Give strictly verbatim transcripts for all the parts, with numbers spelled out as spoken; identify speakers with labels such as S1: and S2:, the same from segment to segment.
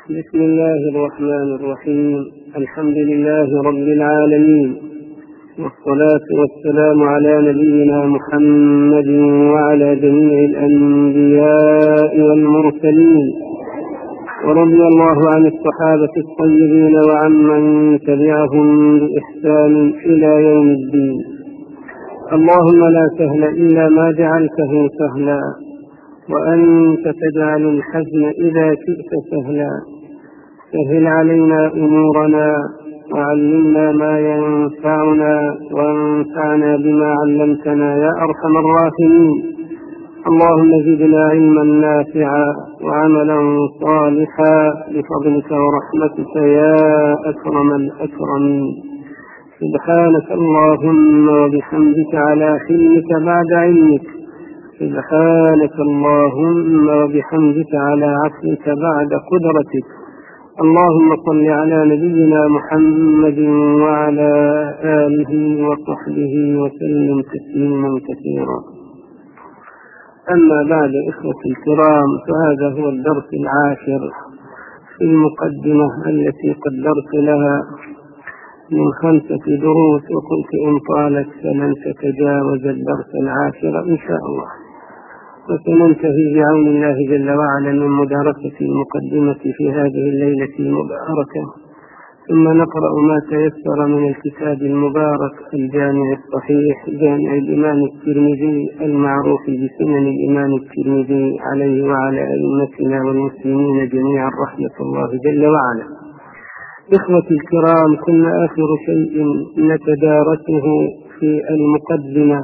S1: بسم الله الرحمن الرحيم. الحمد لله رب العالمين، والصلاة والسلام على نبينا محمد وعلى جميع الأنبياء والمرسلين، ورضي الله عن الصحابة الطيبين وعمن تبعهم بإحسان إلى يوم الدين. اللهم لا سهل إلا ما جعلته سهلا، وأنت تجعل الحزن إذا شئت سهلا. سهل علينا أمورنا، وعلمنا ما ينفعنا، وانفعنا بما علمتنا يا أرحم الراحمين. اللهم زدنا علما نافعا وعملا صالحا بفضلك ورحمتك يا أكرم الأكرمين. سبحانك اللهم وبحمدك على حلمك بعد علمك، سبحانك اللهم وبحمدك على عفوك بعد قدرتك. اللهم صل على نبينا محمد وعلى آله وصحبه وسلم تسليما كثيرا. أما بعد، إخوتي الكرام، فهذا هو الدرس العاشر في المقدمة التي قدرت لها من خمسة دروس، وقلت إن طالت فلن تتجاوز الدرس العاشر إن شاء الله، وسننتهي بعون الله جل وعلا من مدارسة المقدمة في هذه الليلة المباركة، ثم نقرأ ما تيسر من الكتاب المبارك الجامع الصحيح، جامع الإمام الترمذي المعروف بسنن الإمام الترمذي، عليه وعلى أئمتنا والمسلمين جميعا رحمة الله جل وعلا. إخوتي الكرام، كنا آخر شيء نتدارسه في المقدمة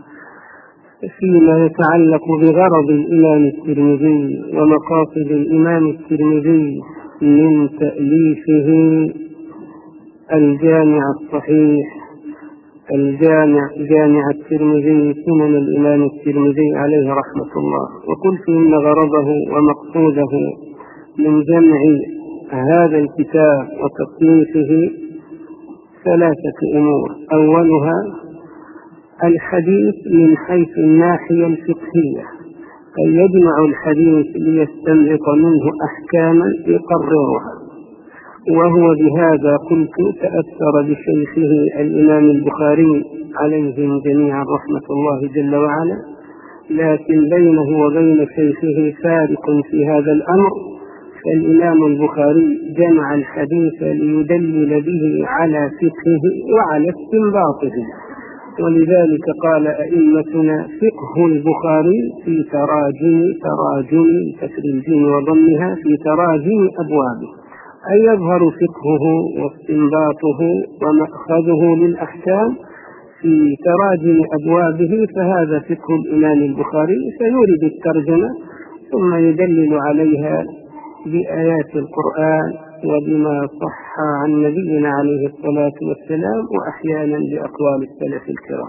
S1: فيما يتعلق بغرض الإمام الترمذي ومقاصد الإمام الترمذي من تأليفه الجامع الصحيح، الجامع جامع الترمذي، سنن الإمام الترمذي عليه رحمة الله. وقلت إن غرضه ومقصوده من جمع هذا الكتاب وتصنيفه ثلاثة أمور. أولها الحديث من حيث الناحية الفقهية، أي يجمع الحديث ليستنبط منه أحكاما يقررها، وهو بهذا قلت تأثر بشيخه الإمام البخاري عليهم جميعا رحمة الله جل وعلا، لكن بينه وبين شيخه فارق في هذا الأمر. فالإمام البخاري جمع الحديث ليدلل به على فقهه وعلى استنباطه، ولذلك قال أئمتنا فقه البخاري في تراجم تراجم كسر الجيم وضمها في تراجم أبوابه، أي يظهر فقهه واستنباطه ومأخذه للأحكام في تراجم أبوابه، فهذا فقه الإمام البخاري. فيورد الترجمة ثم يدلل عليها بآيات القرآن وبما صح عن نبينا عليه الصلاة والسلام، وأحيانا بأقوال السلف الكرام.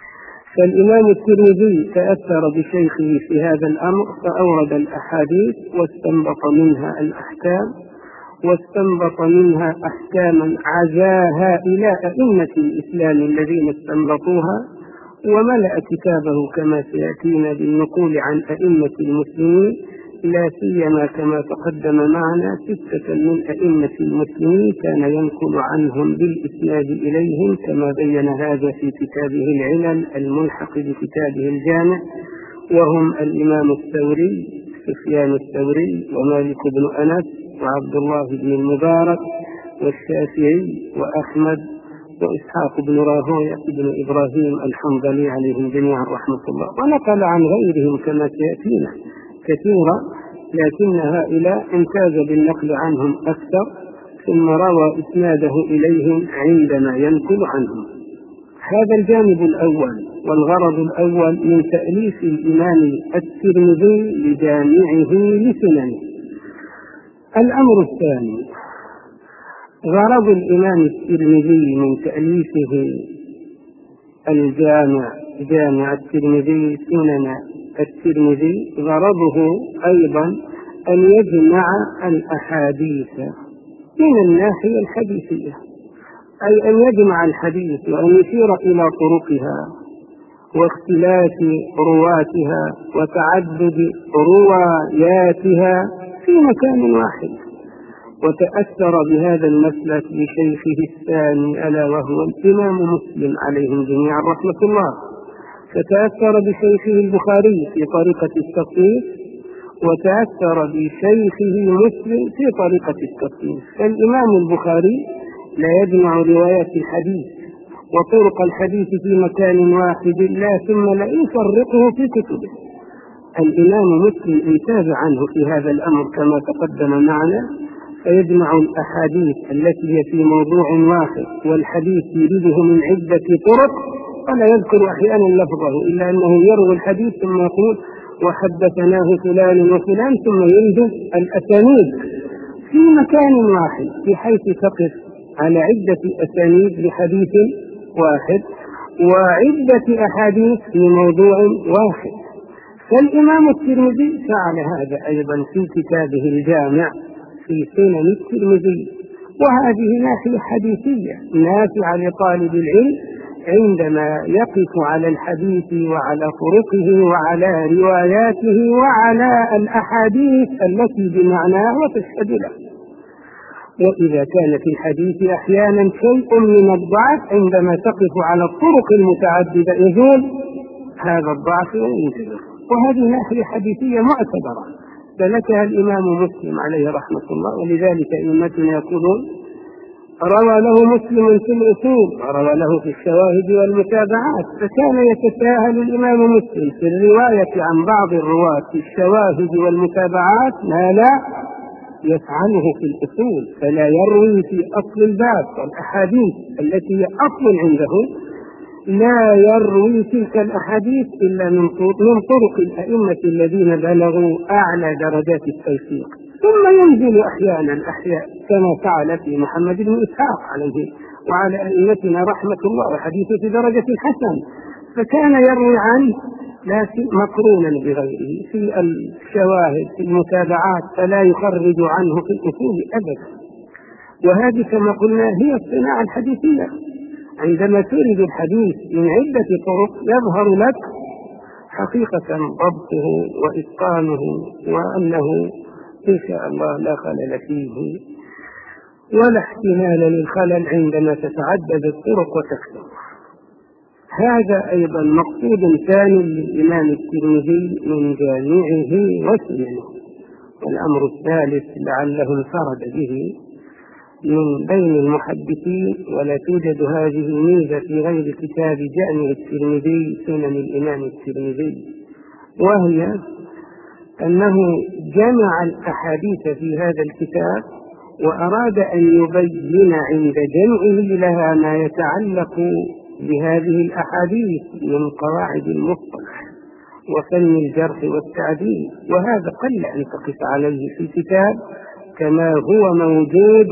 S1: فالإمام الترمذي تأثر بشيخه في هذا الأمر، فأورد الأحاديث واستنبط منها الأحكام، واستنبط منها أحكاما عزاها إلى أئمة الإسلام الذين استنبطوها، وملأ كتابه كما سيأتينا بالنقول عن أئمة المسلمين، لا سيما كما تقدم معنا ستة من أئمة المسلمين كان ينقل عنهم بالإسناد إليهم، كما بين هذا في كتابه العلل الملحق بكتابه الجامع، وهم الإمام الثوري سفيان الثوري، ومالك بن أنس، وعبد الله بن المبارك، والشافعي، وأحمد، وإسحاق بن راهويه بن إبراهيم الحنظلي عليهم جميعا رحمة الله. ونقل عن غيرهم كما سيأتينا كثيرا، لكن هؤلاء امتاز بالنقل عنهم أكثر، ثم روى إسناده إليهم عندما ينقل عنهم. هذا الجانب الأول والغرض الأول من تأليف الإمام الترمذي لجامعه لسننه. الأمر الثاني، غرض الإمام الترمذي من تأليفه الجامع جامع الترمذي سنن الترمذي، غرضه أيضا أن يجمع الأحاديث من الناحية الحديثية، أي أن يجمع الحديث وأن يشير إلى طرقها واختلاف رواتها وتعدد رواياتها في مكان واحد. وتأثر بهذا المسلك بشيخه الثاني ألا وهو الإمام مسلم عليهم جميعا رحمة الله، فتأثر بشيخه البخاري في طريقة التصنيف، وتأثر بشيخه مسلم في طريقة التصنيف. فالإمام البخاري لا يجمع روايات الحديث وطرق الحديث في مكان واحد لا ثم لا يفرقه في كتبه. الإمام مسلم انتاج عنه في هذا الأمر كما تقدم معنا، فيجمع الأحاديث التي هي في موضوع واحد والحديث يريده من عدة طرق، ولا يذكر أحيانا لفظه إلا أنه يروي الحديث ثم يقول وحدثناه فلان وفلان ثم ينجز الأسانيد في مكان واحد، بحيث تقف على عدة أسانيد لحديث واحد وعدة أحاديث في موضوع واحد. فالإمام الترمذي فعل هذا أيضا في كتابه الجامع في سنن الترمذي، وهذه ناحية حديثية نافعة لطالب العلم عندما يقف على الحديث وعلى طرقه وعلى رواياته وعلى الأحاديث التي بمعناه وتشهد له. وإذا كان في الحديث أحيانا شيء من الضعف عندما تقف على الطرق المتعددة يزول هذا الضعف وينزله، وهذه ناحية حديثية معتبرة سلكها الإمام مسلم عليه رحمة الله. ولذلك أئمتنا يقولون روى له مسلم في الأصول وروى له في الشواهد والمتابعات، فكان يتساهل الإمام مسلم في الرواية عن بعض الرواة في الشواهد والمتابعات ما لا يفعله في الأصول، فلا يروي في أصل الباب والأحاديث التي هي أصل عنده، لا يروي تلك الأحاديث إلا من طرق الأئمة الذين بلغوا أعلى درجات التوثيق، ثم ينزل أحيانا الأحياء كما فعل في محمد بن إسحاق عليه وعلى أئمتنا رحمة الله، وحديثه في درجة الحسن، فكان يروي عنه لكن مقرونا بغيره في الشواهد في المتابعات، فلا يخرج عنه في الأصول أبدا. وهذه كما قلنا هي الصناعة الحديثية، عندما تريد الحديث من عدة طرق يظهر لك حقيقة ضبطه وإتقانه وأنه إن شاء الله لا خلل فيه ولا احتمال للخلل عندما تتعدد الطرق وتكثر. هذا أيضا مقصود ثاني للإمام الترمذي من جامعه وسننه. والأمر الثالث لعله انفرد به من بين المحدثين، ولا توجد هذه الميزة في غير كتاب جامع الترمذي سنن الإمام الترمذي، وهي أنه جمع الأحاديث في هذا الكتاب وأراد أن يبين عند جمعه لها ما يتعلق بهذه الأحاديث من قواعد المصطلح وفن الجرح والتعديل، وهذا قل أن تقف عليه في الكتاب كما هو موجود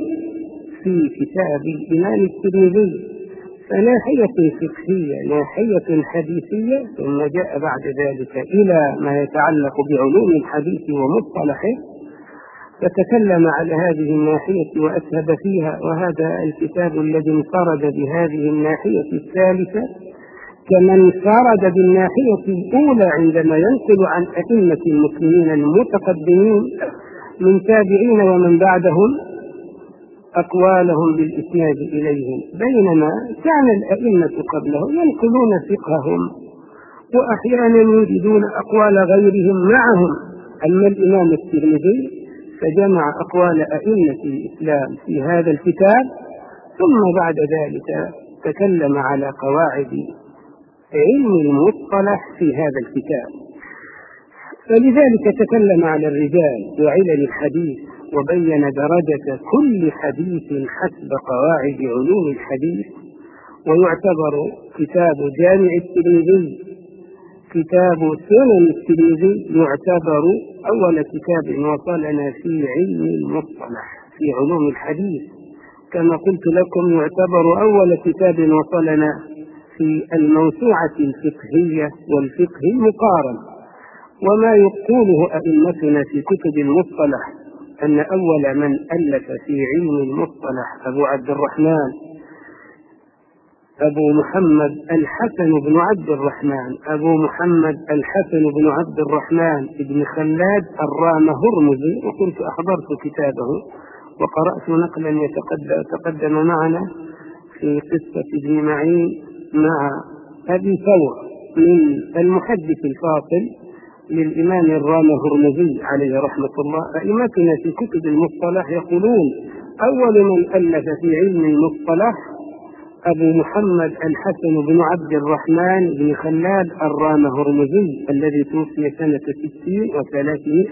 S1: في كتاب الإمام الترمذي. فناحية فقهية ناحية حديثية، ثم جاء بعد ذلك إلى ما يتعلق بعلوم الحديث ومصطلحه فتكلم على هذه الناحية وأسهب فيها. وهذا الكتاب الذي انفرد بهذه الناحية الثالثة كما انفرد بالناحية الأولى عندما ينقل عن أئمة المسلمين المتقدمين من تابعين ومن بعدهم أقوالهم بالإسناد إليهم، بينما كان الأئمة قبله ينقلون فقههم وأحيانا يجدون أقوال غيرهم معهم. أما الإمام الترمذي فجمع أقوال أئمة الإسلام في هذا الكتاب، ثم بعد ذلك تكلم على قواعد علم المصطلح في هذا الكتاب. فلذلك تكلم على الرجال وعلل الحديث وبين درجة كل حديث حسب قواعد علوم الحديث. ويعتبر كتاب جامع الترمذي كتاب سنن الترمذي يعتبر أول كتاب وصلنا في علم المصطلح في علوم الحديث، كما قلت لكم يعتبر أول كتاب وصلنا في الموسوعة الفقهية والفقه المقارن. وما يقوله أئمتنا في كتب المصطلح أن أول من ألف في علم المصطلح أبو عبد الرحمن أبو محمد الحسن بن عبد الرحمن أبو محمد الحسن بن عبد الرحمن بن خلاد الرام هرمزي، وكنت أحضرت كتابه وقرأت نقلا يتقدم معنا في قصة ابن معين مع أبي ثور من المحدث الفاصل للإمام الرامي هرمزي عليه رحمة الله. أئمتنا في كتب المصطلح يقولون أول من ألف في علم المصطلح أبو محمد الحسن بن عبد الرحمن بن خلاد الرامي هرمزي الذي توفي سنة ستين وثلاثمائة،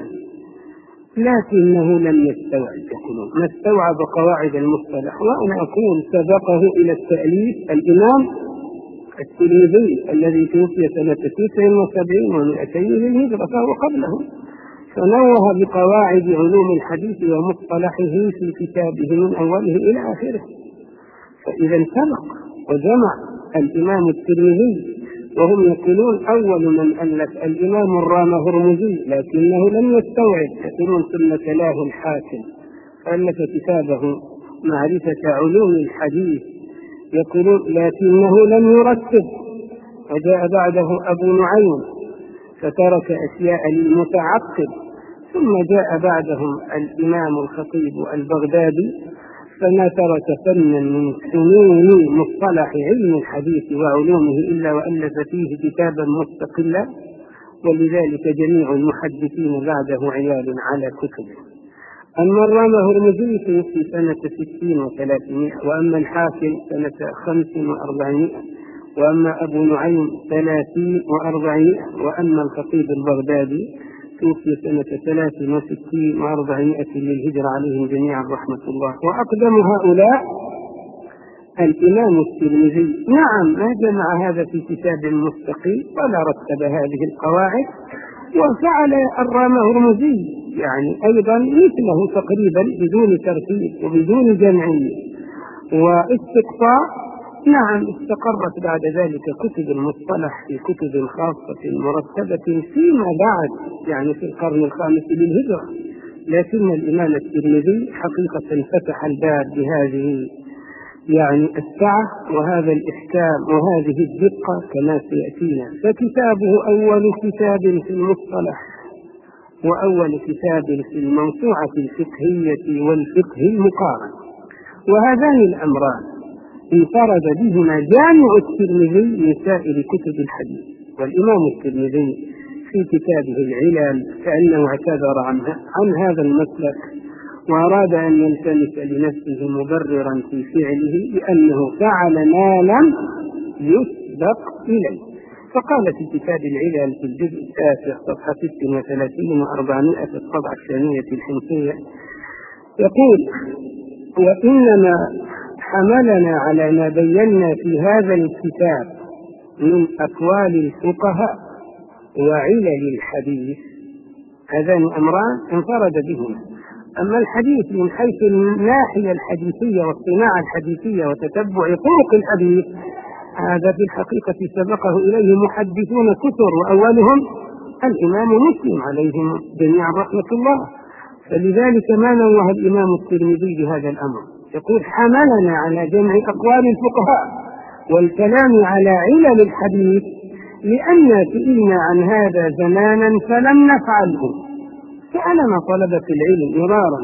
S1: لكنه لم يستوعب يقولون ما استوعب قواعد المصطلح. وأنا أقول سبقه إلى التأليف الإمام الترمذي الذي توفي سنة تسع وسبعين ومئتين للهجرة فهو قبله، فنوه بقواعد علوم الحديث ومصطلحه في كتابه من أوله إلى آخره. فإذا سبق وجمع الإمام الترمذي، وهم يقولون أول من ألف الإمام الرامي هرمزي لكنه لم يستوعب، يقولون ثم تلاه الحاكم فألف كتابه معرفة علوم الحديث، يقولون لكنه لم يرتب، وجاء بعده أبو نعيم فترك أشياء للمتعقب، ثم جاء بعدهم الإمام الخطيب البغدادي فما ترك فنا من فنون مصطلح علم الحديث وعلومه إلا وألف فيه كتابا مستقلا، ولذلك جميع المحدثين بعده عيال على كتبه. أما الرامي هرمزي في سنة ستين وثلاثمائة، وأما الحاكم سنة خمس وأربعمائة، وأما أبو نعيم ثلاثين وأربعمائة، وأما الخطيب البغدادي توفي سنة ثلاث وستين وأربعمائة للهجرة عليهم جميعا رحمة الله. وأقدم هؤلاء الإمام الترمذي، نعم ما جمع هذا في كتاب مستقيم ولا رتب هذه القواعد، وفعل الرامي هرمزي يعني أيضا مثله تقريبا بدون ترتيب وبدون جمع واستقطاع. نعم استقرت بعد ذلك كتب المصطلح في كتب خاصة مرتبة فيما بعد يعني في القرن الخامس للهجرة، لكن الإمام الترمذي حقيقة فتح الباب بهذه يعني السعة وهذا الإحكام وهذه الدقة كما سيأتينا. فكتابه أول كتاب في المصطلح وأول كتاب في الموسوعة الفقهية والفقه المقارن، وهذان الأمران انفرد بهما جامع الترمذي من سائر كتب الحديث. والإمام الترمذي في كتابه العلل كأنه اعتذر عنها عن هذا المسلك وأراد أن يلتمس لنفسه مبررا في فعله لأنه فعل ما لم يسبق إليه، فقال في كتاب العلل في الجزء التاسع صفحة ست وثلاثين وأربعمائة في الطبعة الثانية الحنفية يقول: وإنما حملنا على ما بينا في هذا الكتاب من أقوال الفقهاء وعلل الحديث، هذان أمران انفرد بهما. أما الحديث من حيث الناحية الحديثية والصناعة الحديثية وتتبع طرق الحديث، هذا في الحقيقة سبقه إليه محدثون كثر، وأولهم الإمام مسلم عليهم جميعا رحمة الله. فلذلك ما نوه الإمام الترمذي بهذا الأمر، يقول: حملنا على جمع أقوال الفقهاء والكلام على علل الحديث لأن سئلنا عن هذا زمانا فلم نفعله. سألنا طلبة العلم مرارا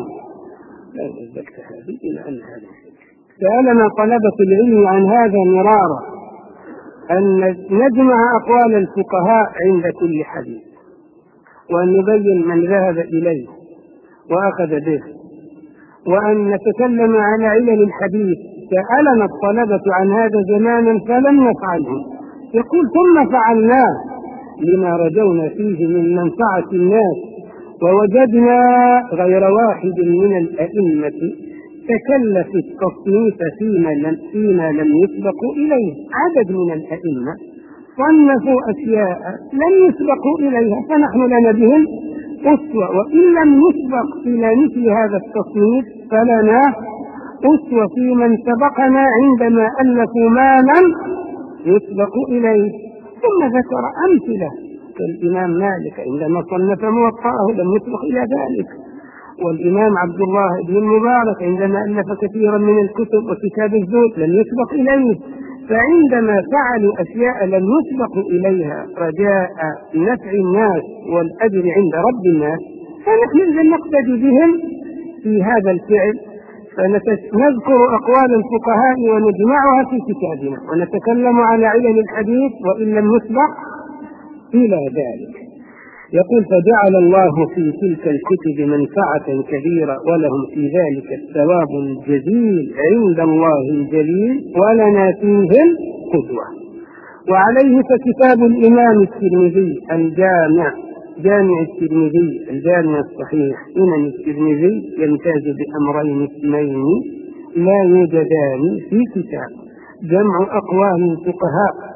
S1: سألنا طلبة العلم عن هذا مرارا أن نجمع أقوال الفقهاء عند كل حديث وأن نبين من ذهب إليه وأخذ به وأن نتكلم عن علل الحديث. سألنا الطلبة عن هذا زمانا فلم نفعله. يقول: ثم فعلناه لما رجونا فيه من منفعة الناس، ووجدنا غير واحد من الأئمة تكلف التصنيف فيما لم, فيما لم يسبقوا إليه. عدد من الأئمة صنفوا أشياء لم يسبقوا إليها فنحن لنا بهم أسوة، وإن لم نسبق إلى مثل هذا التصنيف فلنا أسوة في من سبقنا عندما ألفوا ما لم يسبقوا إليه. ثم ذكر أمثلة كالإمام مالك عندما صنف موطأه لم يسبق إلى ذلك، والإمام عبد الله بن المبارك عندما ألف كثيرا من الكتب وكتاب الزهد لم يسبق إليه. فعندما فعلوا أشياء لم يسبقوا إليها رجاء نفع الناس والأجر عند رب الناس فنحن إذا نقتدي بهم في هذا الفعل فنذكر أقوال الفقهاء ونجمعها في كتابنا ونتكلم على علل الحديث وإن لم نسبق إلى ذلك. يقول: فجعل الله في تلك الكتب منفعة كبيرة ولهم في ذلك الثواب الجزيل عند الله الجليل ولنا فيهم قدوة. وعليه فكتاب الإمام الترمذي الجامع جامع الترمذي الجامع الصحيح إمام الترمذي يمتاز بأمرين اثنين لا يوجدان في كتاب: جمع أقوال الفقهاء،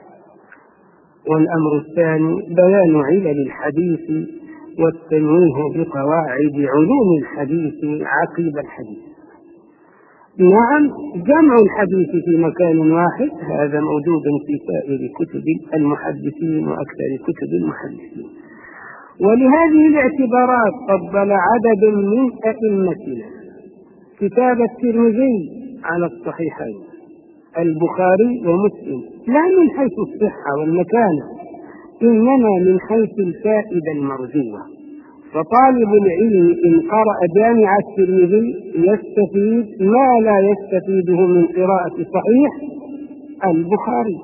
S1: والأمر الثاني بيان علل الحديث والتنويه بقواعد علوم الحديث عقيب الحديث. نعم، جمع الحديث في مكان واحد هذا موجود في سائر كتب المحدثين وأكثر كتب المحدثين. ولهذه الاعتبارات فضل عدد من أئمتنا كتاب الترمذي على الصحيحين البخاري ومسلم، لا من حيث الصحة والمكانة إنما من حيث الفائدة المرجوة. فطالب العلم إن قرأ جامع الترمذي يستفيد ما لا يستفيده من قراءة صحيح البخاري.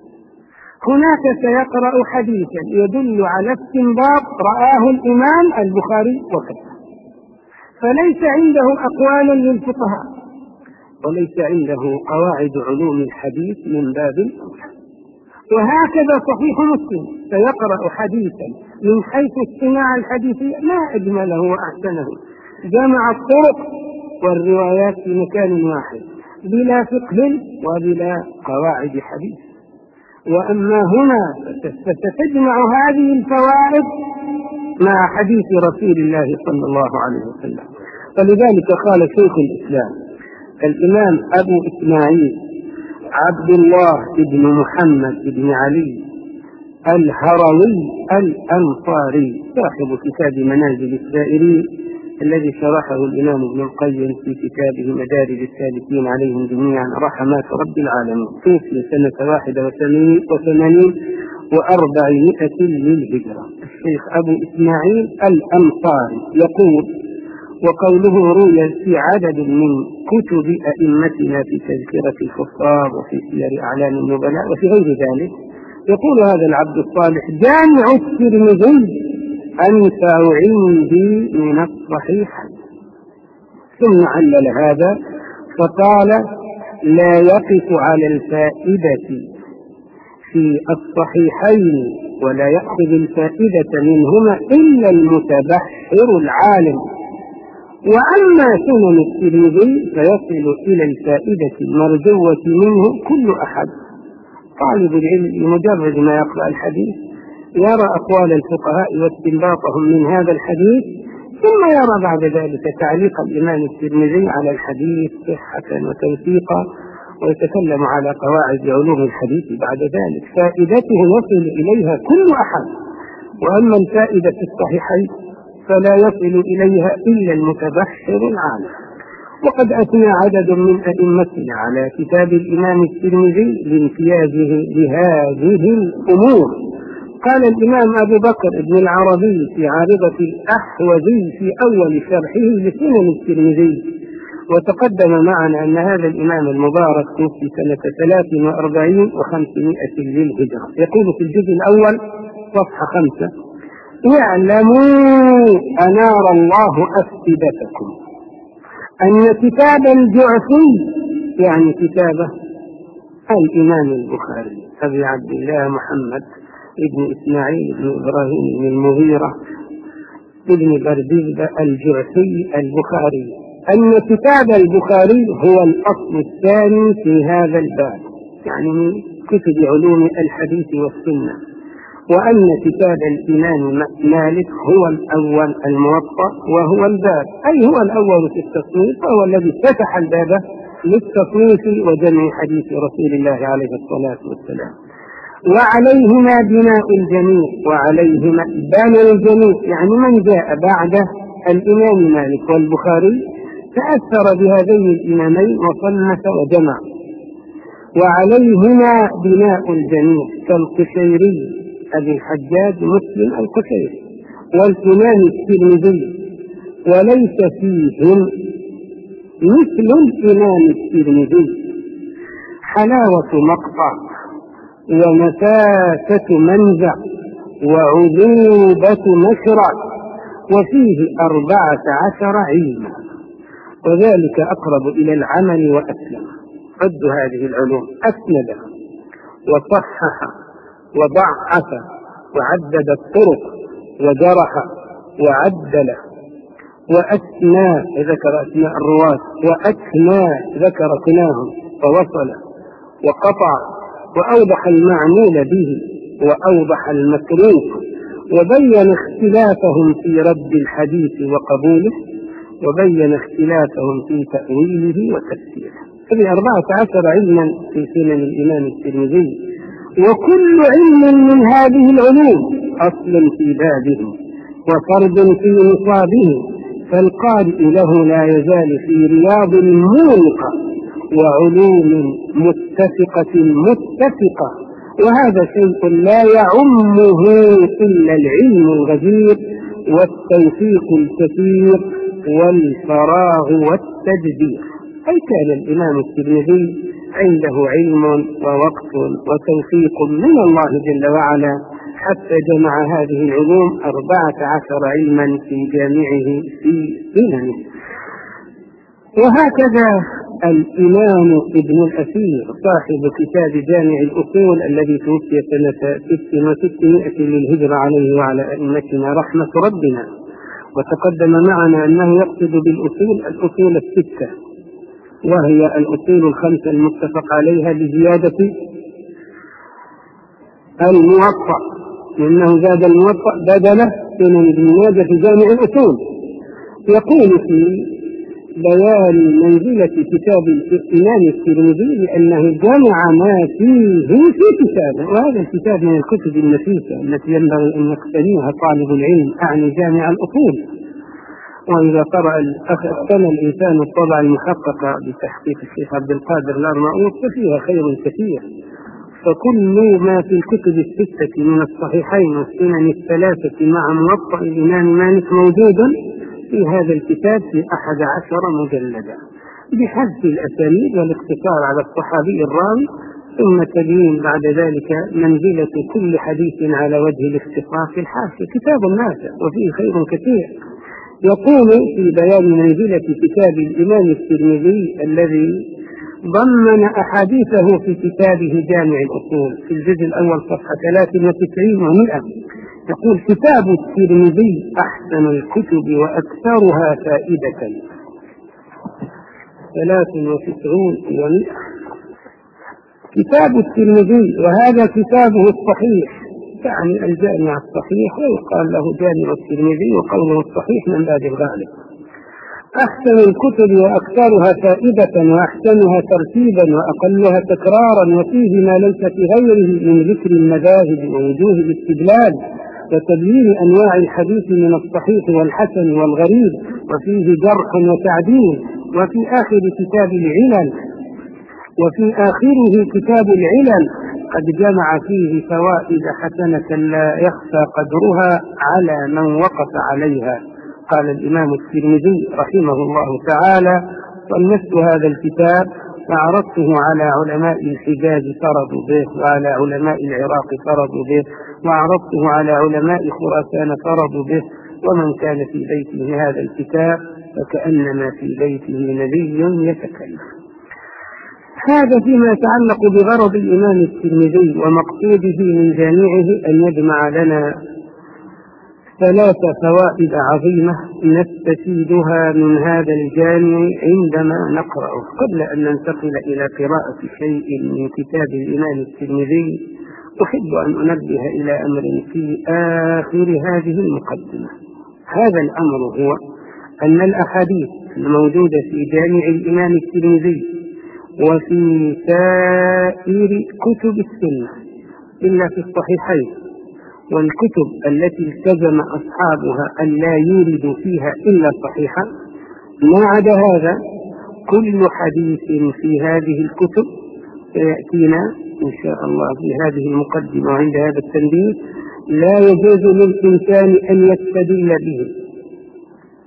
S1: هناك سيقرأ حديثا يدل على استنباط رآه الإمام البخاري وكذا، فليس عنده أقوال للفقهاء وليس عنده قواعد علوم الحديث من باب الأولى. وهكذا صحيح مسلم سيقرأ حديثا من حيث الصناعة الحديثية ما أجمله وأحسنه، جمع الطرق والروايات في مكان واحد بلا فقه وبلا قواعد حديث. وأما هنا فتجمع هذه الفوائد مع حديث رسول الله صلى الله عليه وسلم. فلذلك قال شيخ الإسلام الإمام أبو إسماعيل عبد الله بن محمد بن علي الهروي الأنصاري صاحب كتاب منازل السائرين الذي شرحه الإمام ابن القيم في كتابه مدارج السالكين عليهم جميعا رحمات رب العالمين، توفي سنة واحدة وثمانين وأربعمائة للهجرة. الشيخ أبو إسماعيل الأنصاري يقول: وقوله روي في عدد من كتب أئمتنا في تذكرة الحفاظ وفي سير أعلام النبلاء وفي غير ذلك. يقول هذا العبد الصالح: جامع الترمذي أنفع عندي من الصحيح. ثم علل هذا فقال: لا يقف على الفائدة في الصحيحين ولا يأخذ الفائدة منهما إلا المتبحر العالم، وأما سنن الترمذي فيصل إلى الفائدة المرجوة منه كل أحد. طالب العلم بمجرد ما يقرأ الحديث يرى أقوال الفقهاء واستنباطهم من هذا الحديث، ثم يرى بعد ذلك تعليق الإمام الترمذي على الحديث صحة وتوثيقا ويتكلم على قواعد علوم الحديث بعد ذلك. فائدته يصل إليها كل أحد، وأما الفائدة في الصحيحين فلا يصل إليها إلا المتبحر العالم. وقد أثنى عدد من أئمتنا على كتاب الإمام الترمذي لامتيازه بهذه الأمور. قال الإمام أبو بكر بن العربي في عارضة الأحوذي في أول شرحه لسنن الترمذي، وتقدم معنا أن هذا الإمام المبارك توفي سنة ثلاث وأربعين وخمسمائة للهجرة. يقول في الجزء الأول صفحة خمسة: اعلموا أنار الله أفئدتكم أن كتاب الجعفي يعني كتابه الإمام البخاري أبي عبد الله محمد ابن إسماعيل بن إبراهيم بن المغيرة ابن برديد الجعفي البخاري، أن كتاب البخاري هو الأصل الثاني في هذا الباب، يعني من كتب علوم الحديث والسنة، وأن كتاب الإمام مالك هو الأول الموطأ وهو الباب، أي هو الأول في التصنيف، وهو الذي فتح الباب للتصنيف وجمع حديث رسول الله عليه الصلاة والسلام. وعليهما بناء الجميع، وعليهما بنى الجميع، يعني من جاء بعد الإمام مالك والبخاري تأثر بهذين الإمامين وصنف وجمع. وعليهما بناء الجميع كالقشيري أبي الحجاج مسلم القشيري والإمام الترمذي، وليس فيهم مثل الإمام الترمذي، حلاوة مقطع ونفاسة منزع وعذوبة مشرع، وفيه أربعة عشر علما، وذلك أقرب إلى العمل وأسلم. رد هذه العلوم أسند وصحح وضعف وعدد الطرق وجرح وعدل وأثنى ذكر أسماء الرواة، وأثنى ذكر كناهم، ووصل وقطع وأوضح المعمول به وأوضح المتروك، وبين اختلافهم في رد الحديث وقبوله، وبين اختلافهم في تأويله وتفسيره. هذه أربعة عشر علما في سنن الإمام الترمذي، وكل علم من هذه العلوم أصل في بابه وفرد في نصابه، فالقارئ له لا يزال في رياض مونقة وعلوم متفقة متفقة، وهذا شيء لا يعمه إلا العلم الغزير والتوفيق الكثير والفراغ والتدبير. أي كان الإمام الترمذي عنده علم ووقت وتوفيق من الله جل وعلا حتى جمع هذه العلوم أربعة عشر علما في جامعه في سننه. وهكذا الإمام ابن الأثير صاحب كتاب جامع الأصول الذي توفي سنة ست وستمائة للهجرة عليه وعلى أئمتنا رحمة ربنا، وتقدم معنا أنه يقصد بالأصول الأصول الستة، وهي الأصول الخمسة المتفق عليها بزيادة الموطأ، لأنه زاد الموطأ بدله سنن ابن ماجه في جامع الأصول. يقول في بيان منزلة كتاب الإمام الترمذي لأنه جمع ما فيه في كتابه، وهذا الكتاب من الكتب النفيسة التي ينبغي أن يقتنيها طالب العلم، أعني جامع الأصول. وإذا قرأ اقتنى الإنسان الطبعة المحققة بتحقيق الشيخ عبد القادر الأرناؤوط ففيها خير كثير، فكل ما في الكتب الستة من الصحيحين والسنن الثلاثة مع موطأ الإمام مالك موجود في هذا الكتاب في أحد عشر مجلدا، بحذف الأسانيد والاقتصار على الصحابي الراوي، ثم تبيين بعد ذلك منزلة كل حديث على وجه الاختصاص في الحاشية. كتاب نافع وفيه خير كثير. يقول في بيان منزلة كتاب الإمام الترمذي الذي ضمن أحاديثه في كتابه جامع الأصول في الجزء الأول صفحة ثلاث وتسعين ومئة، يقول: كتاب الترمذي أحسن الكتب وأكثرها فائدة. ثلاث وتسعون ومئة. كتاب الترمذي، وهذا كتابه الصحيح، يعني الجامع الصحيح، ويقال له جامع الترمذي، وقوله الصحيح من باب الغالب. أحسن الكتب وأكثرها فائدة وأحسنها ترتيبا وأقلها تكرارا، وفيه ما ليس في غيره من ذكر المذاهب ووجوه الاستدلال وتبيين أنواع الحديث من الصحيح والحسن والغريب، وفيه جرح وتعديل. وفي آخر كتاب العلل وفي آخره كتاب العلل قد جمع فيه فوائد حسنة لا يخفى قدرها على من وقف عليها. قال الإمام الترمذي رحمه الله تعالى: صنفت هذا الكتاب وعرضته على علماء الحجاز فرضوا به، وعلى علماء العراق فرضوا به، وعرضته على علماء خراسان فرضوا به، ومن كان في بيته هذا الكتاب فكأنما في بيته نبي يتكلم. هذا فيما يتعلق بغرض الإمام الترمذي ومقصوده من جامعه أن يجمع لنا ثلاث فوائد عظيمة نستفيدها من هذا الجامع عندما نقرأه. قبل أن ننتقل إلى قراءة شيء من كتاب الإمام الترمذي أحب أن أنبه إلى أمر في آخر هذه المقدمة. هذا الأمر هو أن الأحاديث الموجودة في جامع الإمام الترمذي وفي سائر كتب السنة إلا في الصحيحين والكتب التي التزم أصحابها أن لا يوردوا فيها إلا صحيحا، ما عدا هذا كل حديث في هذه الكتب سيأتينا إن شاء الله في هذه المقدمة وعند هذا التنبيه لا يجوز للإنسان أن يستدل به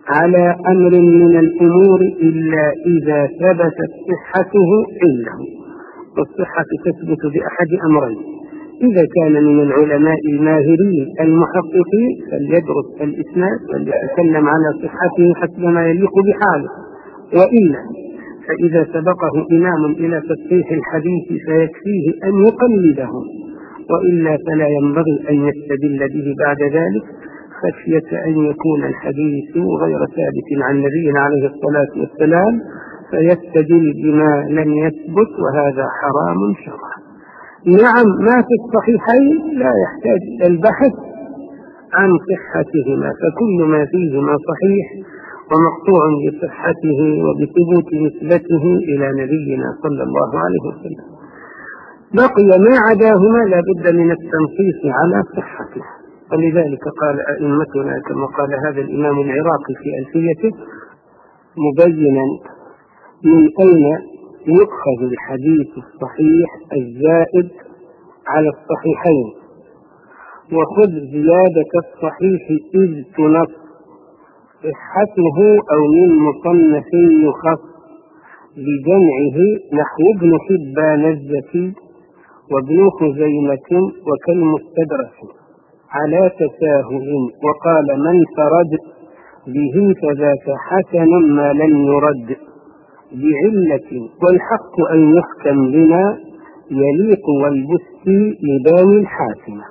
S1: على أمر من الأمور إلا إذا ثبتت صحته عنده. والصحة تثبت بأحد أمرين: إذا كان من العلماء الماهرين المحققين فليدرس الإسناد وليتكلم على صحته حسب ما يليق بحاله، وإلا فإذا سبقه إمام إلى تصحيح الحديث فيكفيه أن يقلده، وإلا فلا ينبغي أن يستدل به بعد ذلك خشية أن يكون الحديث غير ثابت عن نبينا عليه الصلاة والسلام فيستدل بما لم يثبت، وهذا حرام شرعا. نعم، ما في الصحيحين لا يحتاج إلى البحث عن صحتهما، فكل ما فيهما صحيح ومقطوع بصحته وبثبوت نسبته إلى نبينا صلى الله عليه وسلم. بقي ما عداهما لا بد من التنصيص على صحته، ولذلك قال أئمتنا كما قال هذا الإمام العراقي في ألفيته مبينا من أين يؤخذ الحديث الصحيح الزائد على الصحيحين: وخذ زيادة الصحيح إذ تنص صحته أو من مصنف يخص بجمعه نحو ابن حبان الزكي وابن خزيمة وكالمستدرك على تساهل، وقال من فرد به فذاك حسن ما لم يرد بعلة، والحق أن يحكم بما يليق والبستي لبان الحاكمة.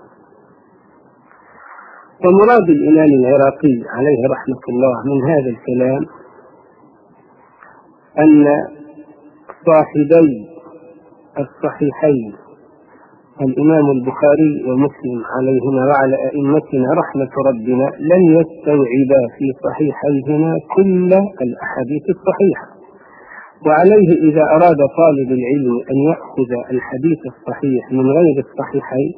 S1: ومراد الإمام العراقي عليه رحمة الله من هذا الكلام أن صاحبي الصحيحين الإمام البخاري ومسلم عليهما وعلى أئمتنا رحمة ربنا لن يستوعبا في صحيحيهما كل الأحاديث الصحيحة، وعليه إذا أراد طالب العلم أن يأخذ الحديث الصحيح من غير الصحيحين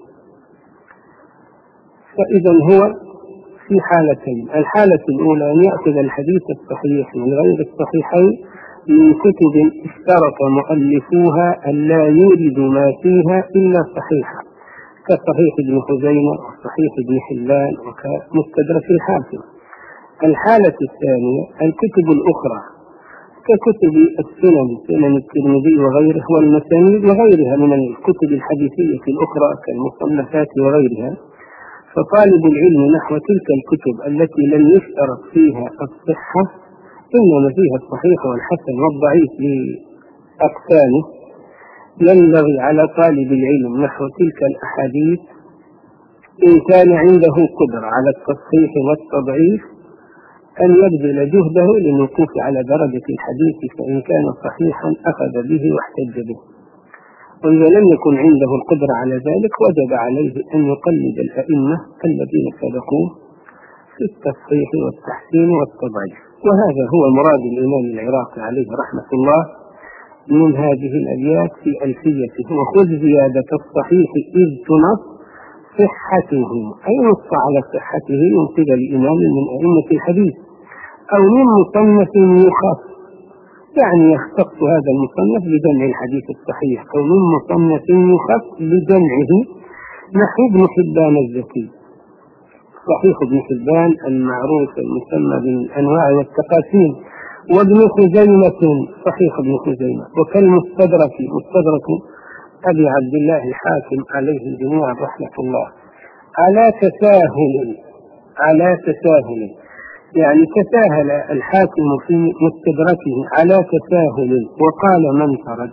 S1: فإذا هو في حالتين: الحالة الأولى أن يأخذ الحديث الصحيح من غير الصحيحين من كتب اشترط مؤلفوها أن لا يورد ما فيها إلا صحيحا، كصحيح ابن خزيمة وصحيح ابن حبان وكمستدرك الحاكم. الحالة الثانية الكتب الأخرى ككتب السنن، سنن الترمذي وغيره، والمسانيد وغيرها من الكتب الحديثية الأخرى كالمصنفات وغيرها. فطالب العلم نحو تلك الكتب التي لم يشترط فيها الصحة، إنما فيها الصحيح والحسن والضعيف لأقسامه، ينبغي على طالب العلم نحو تلك الأحاديث إن كان عنده قدرة على التصحيح والتضعيف أن يبذل جهده للوقوف على درجة الحديث، فإن كان صحيحا أخذ به واحتج به، وإذا لم يكن عنده القدرة على ذلك وجب عليه أن يقلد الأئمة الذين سبقوه في التصحيح والتحسين والتضعيف. وهذا هو مراد الإمام العراقي عليه رحمة الله من هذه الأبيات في ألفيته: وخذ زيادة الصحيح إذ تنص صحته، أي نص على صحته من قبل إمام من أئمة الحديث أو من مصنف يخص، يعني يختص هذا المصنف بجمع الحديث الصحيح، أو من مصنف يخص بجمعه نحو ابن حبان الزكي، صحيح ابن حبان المعروف المسمى بالأنواع والتقاسيم، وابن خزيمة صحيح ابن خزيمة، وكالمستدرك مستدرك أبي عبد الله الحاكم عليه جميعا رحمة الله، على تساهل على تساهل يعني تساهل الحاكم في مستدركه على تساهل. وقال من فرد،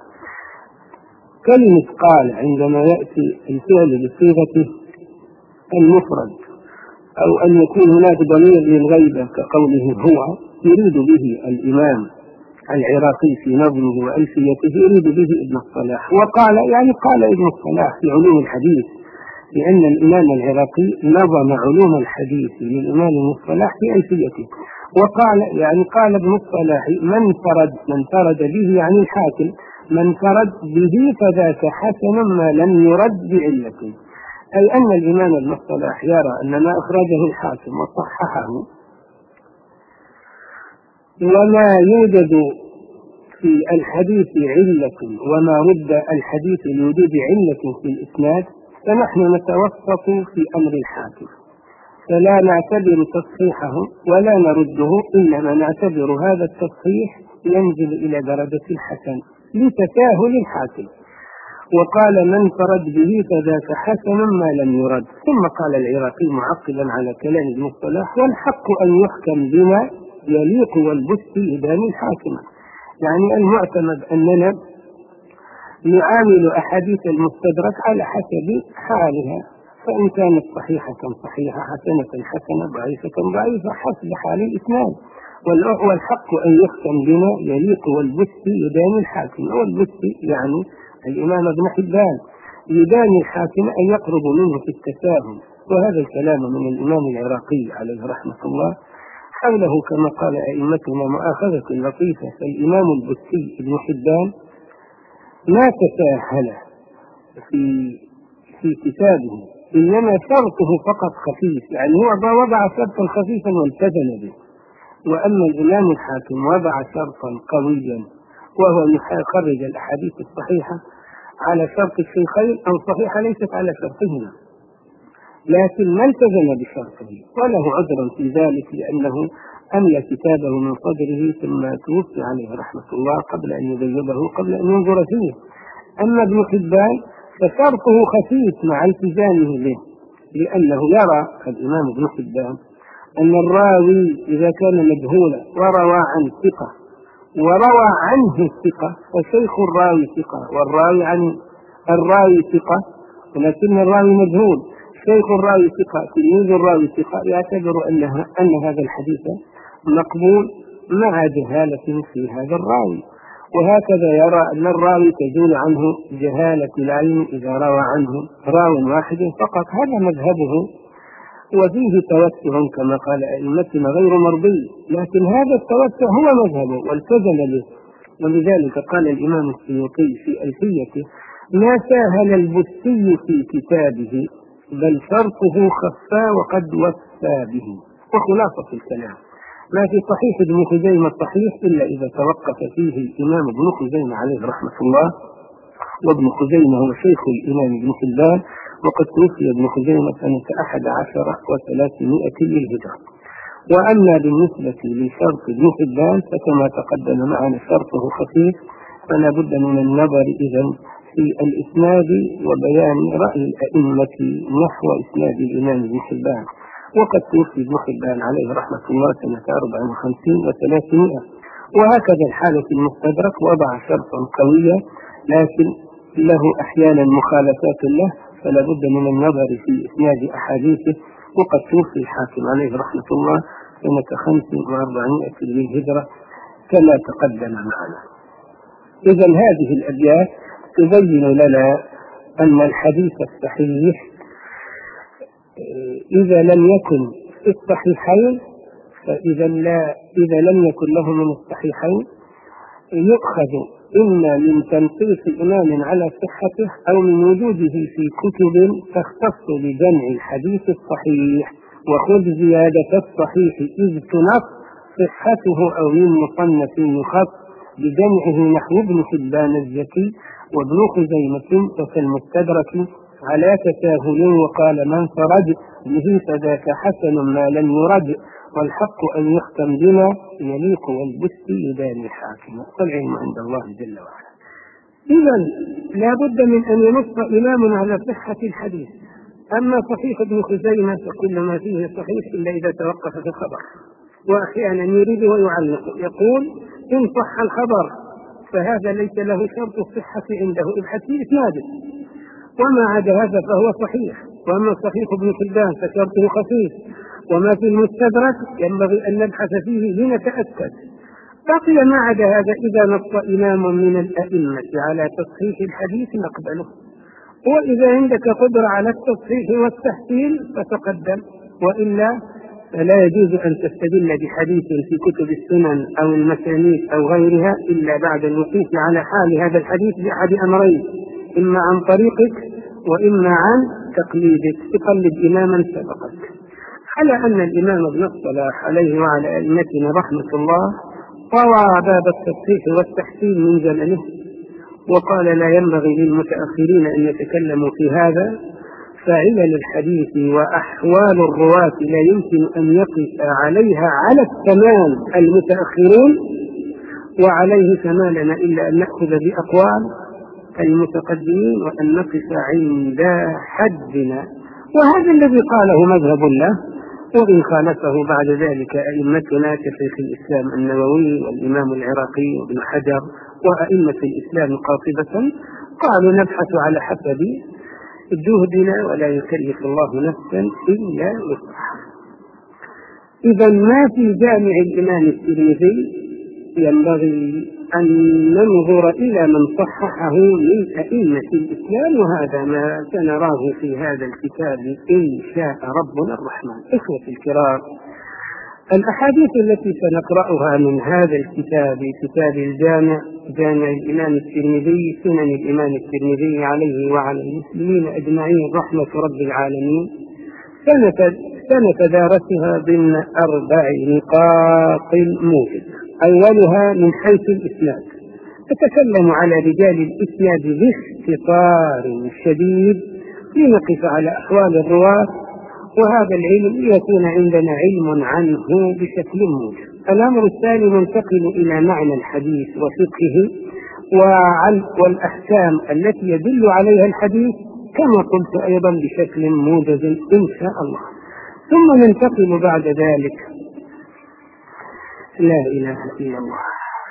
S1: كلمة قال عندما يأتي الفعل بصيغته المفرد أو أن يكون هناك ضمير للغيبة كقوله هو، يريد به الإمام العراقي في نظمه وألفيته يريد به ابن الصلاح. وقال يعني قال ابن الصلاح في علوم الحديث، لأن الإمام العراقي نظم علوم الحديث للإمام ابن الصلاح في ألفيته. وقال يعني قال ابن الصلاح من فرد، من فرد به يعني الحاكم، من فرد به فذاك حسن ما لم يرد بعلته، أي أن الإمام ابن الصلاح يرى أن ما أخرجه الحاكم وصححه وما يوجد في الحديث علة وما رد الحديث لوجود علة في الإسناد، فنحن نتوسط في أمر الحاكم، فلا نعتبر تصحيحه ولا نرده، إنما نعتبر هذا التصحيح ينزل إلى درجة الحسن لتساهل الحاكم. وقال من فرد به فذاك حسن ما لم يرد. ثم قال العراقي معقبا على كلام المصطلح: والحق أن يحكم بما يليق والبث إدام الحاكمة. يعني المعتمد أننا نعامل أحاديث المستدرك على حسب حالها، فإن كانت صحيحة صحيحة، حسنة حسنة، ضعيفة ضعيفة، حسب حال الإسناد. والحق أن يحكم بما يليق والبث إدام الحاكم. والبث يعني الإمام ابن حبان يدان الحاكم أن يقرب منه في التساهل. وهذا الكلام من الإمام العراقي عليه رحمة الله حوله كما قال أئمتنا مؤاخذة لطيفة. فالإمام البثي ابن حبان ما تساهل في في كتابه، إنما شرطه فقط خفيف، يعني هو وضع شرطا خفيفا والتزم به. وأما الإمام الحاكم وضع شرطا قويا، وهو أن يخرج الأحاديث الصحيحة على شرط الشيخين أو صحيحة ليست على شرطهما، لكن ما التزم بشرطه وله عذر في ذلك، لأنه أملى كتابه من صدره ثم توفي عليه رحمة الله قبل أن يبيضه، قبل أن ينظر فيه. أما ابن حبان فشرطه خفيف مع التزامه به، لأنه يرى الإمام ابن حبان أن الراوي إذا كان مجهولا وروى عن ثقة وروى عنه الثقة، فشيخ الراوي ثقة والراوي عن الراوي ثقة، ولكن الراوي مجهول، شيخ الراوي ثقة، تلميذ الراوي ثقة، يعتبر أنها أن هذا الحديث مقبول مع جهالة في هذا الراوي. وهكذا يرى أن الراوي تزول عنه جهالة العلم إذا روى عنه راو واحد فقط. هذا مذهبه وفيه توسع كما قال أئمتنا غير مرضي، لكن هذا التوسع هو مذهبه والتزم به. ولذلك قال الإمام السيوطي في ألفيته: ما ساهل البثي في كتابه بل شرطه خفى وقد وفى به. وخلاصة الكلام: ما في صحيح ابن خزيمة صحيح إلا إذا توقف فيه الإمام ابن خزيمة عليه رحمة الله، وابن خزيمة هو شيخ الإمام ابن حبان، وقد توفي ابن خزيمة سنة أحد عشر وثلاثمائة للهجرة. وأما بالنسبة لشرط ابن حبان فكما تقدم معنا شرطه خفيف، فلا بد من النظر إذن في الإسناد وبيان رأي الأئمة نحو إسناد الإمام ابن حبان. وقد توفي ابن حبان عليه رحمة الله سنة أربع وخمسين وثلاثمائة. وهكذا الحالة في المستدرك وضع شرطا قويا، لكن له أحيانا مخالفات له، فلا بد من النظر في إسناد أحاديثه. وقد توفي الحاكم عليه رحمة الله سنة خمس وأربعمائة للهجرة كما تقدم معنا. إذن هذه الأبيات تبين لنا أن الحديث الصحيح إذا لم يكن في الصحيحين، فإذا لا إذا لم يكن له من الصحيحين يؤخذ إما من تنقيص إمام على صحته أو من وجوده في كتب تختص بجمع الحديث الصحيح. وخذ زيادة الصحيح إذ تنص صحته أو من مصنف يخص بجمعه نحو ابن حبان الزكي وابن خزيمة وكالمستدرك على تساهل. وقال من فرد به فذاك حسن ما لم يرد، والحق أن يختم بما يليق والبث يدان الحاكم، والعلم عند الله جل وعلا. إذن لا بد من أن ينص إمام على صحة الحديث. أما صحيح ابن خزيمة فكل ما فيه صحيح إلا إذا توقف في الخبر، وأحيانا يريد ويعلق يقول إن صح الخبر فهذا ليس له شرط الصحة عنده ابحث في إسناده، وما عدا هذا فهو صحيح. وأما صحيح ابن حبان فشرطه خفيف، وما في المستدرك ينبغي أن نبحث فيه لنتأكد. بقي ما عدا هذا إذا نص إمام من الأئمة على تصحيح الحديث نقبله، وإذا عندك قدرة على التصحيح والتحسين فتقدم، وإلا فلا يجوز أن تستدل بحديث في كتب السنن أو المسانيد أو غيرها إلا بعد الوقوف على حال هذا الحديث بأحد أمرين: إما عن طريقك وإما عن تقليدك، تقلد إماما سبقك. على أن الإمام ابن الصلاح عليه وعلى أئمتنا رحمة الله طوى باب التصحيح والتحسين من زمنه، وقال لا ينبغي للمتأخرين أن يتكلموا في هذا، فعلل الحديث وأحوال الرواة لا يمكن أن يقف عليها على التمام المتأخرون، وعليه فما لنا إلا أن نأخذ بأقوال المتقدمين وأن نقف عند حدنا. وهذا الذي قاله مذهب الله، وإن خالفه بعد ذلك أئمتنا كشيخ الإسلام النووي والإمام العراقي وابن حجر وأئمة الإسلام قاطبة، قالوا نبحث على حسب جهدنا ولا يكلف الله نفسا إلا وسعها. إذا ما في جامع الإمام الترمذي ينبغي أن ننظر إلى من صححه من أئمة الإسلام، وهذا ما سنراه في هذا الكتاب إن شاء ربنا الرحمن. إخوتي الكرام، الأحاديث التي سنقرأها من هذا الكتاب، كتاب الجامع، جامع الإمام الترمذي، سنن الإمام الترمذي عليه وعلى المسلمين أجمعين رحمة رب العالمين، سنتدارسها ضمن أربع نقاط موجزة. أولها من حيث الإسناد، تتكلم على رجال الإسناد باختصار شديد لنقف على أحوال الرواة، وهذا العلم ليكون عندنا علم عنه بشكل موجز. الأمر الثاني ننتقل إلى معنى الحديث وفقهه والأحكام التي يدل عليها الحديث كما قلت أيضا بشكل موجز إن شاء الله. ثم ننتقل بعد ذلك، لا إله إلا الله،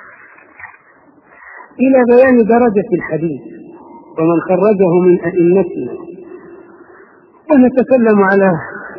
S1: إلى بيان درجة الحديث ومن خرجه من أئمتنا، ونتكلم على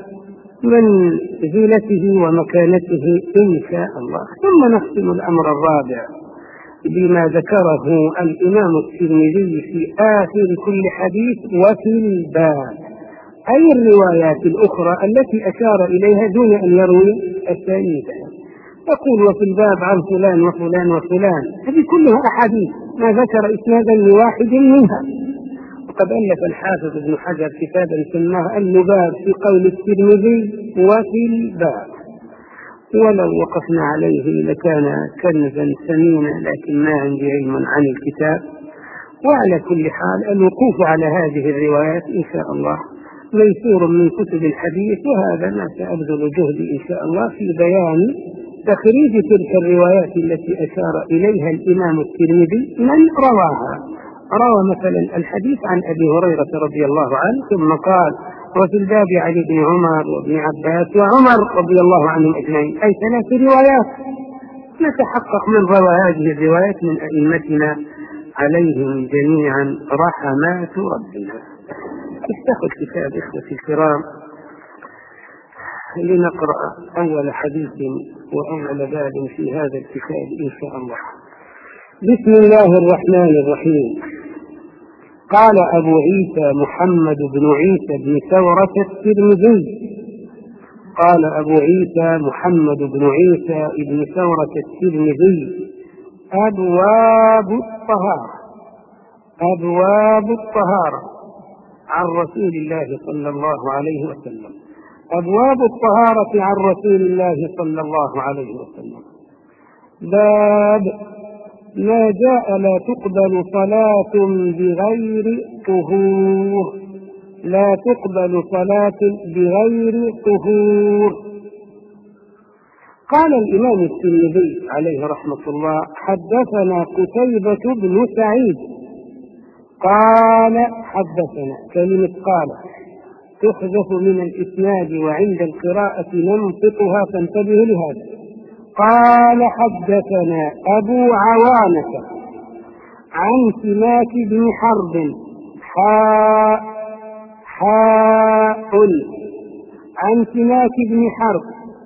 S1: منزلته ومكانته إن شاء الله. ثم نختم الأمر الرابع بما ذكره الإمام الترمذي في آخر كل حديث وفي الباب، أي الروايات الأخرى التي أشار إليها دون أن يروي أسانيدها. يقول وفي الباب عن فلان وفلان وفلان، هذه كلها أحاديث ما ذكر إسنادا لواحد منها. وقد ألف الحافظ ابن حجر كتابا سماه اللباب في قول الترمذي وفي الباب، ولو وقفنا عليه لكان كنزا ثمينا، لكن ما عندي علم عن الكتاب. وعلى كل حال الوقوف على هذه الروايات إن شاء الله ميسور من كتب الحديث، وهذا ما سأبذل جهدي إن شاء الله في بيان تخريج تلك الروايات التي أشار إليها الإمام الترمذي من رواها. روى مثلا الحديث عن أبي هريرة رضي الله عنه ثم قال وفي الباب عن ابن عمر وابن عباس وعمر رضي الله عنهم أجمعين، أي ثلاث روايات. نتحقق من روى هذه الروايات من أئمتنا عليهم جميعا رحمات ربنا. افتحوا الكتاب إخوتي الكرام لنقرأ أول حديث وأول باب في هذا الكتاب إن شاء الله. بسم الله الرحمن الرحيم. قال أبو عيسى محمد بن عيسى بن ثورة الترمذي قال أبو عيسى محمد بن عيسى بن ثورة الترمذي أبواب الطهارة أبواب الطهارة عن رسول الله صلى الله عليه وسلم أبواب الطهارة عن رسول الله صلى الله عليه وسلم. باب ما جاء لا تقبل صلاة بغير طهور لا تقبل صلاة بغير طهور. قال الإمام الترمذي عليه رحمة الله حدثنا قتيبة بن سعيد قال حدثنا، كلمة قال تحذف من الإسناد وعند القراءة ننطقها فانتبهوا لهذا. قال حدثنا أبو عوانة عن سماك بن حرب حاء حاء عن سماك بن حرب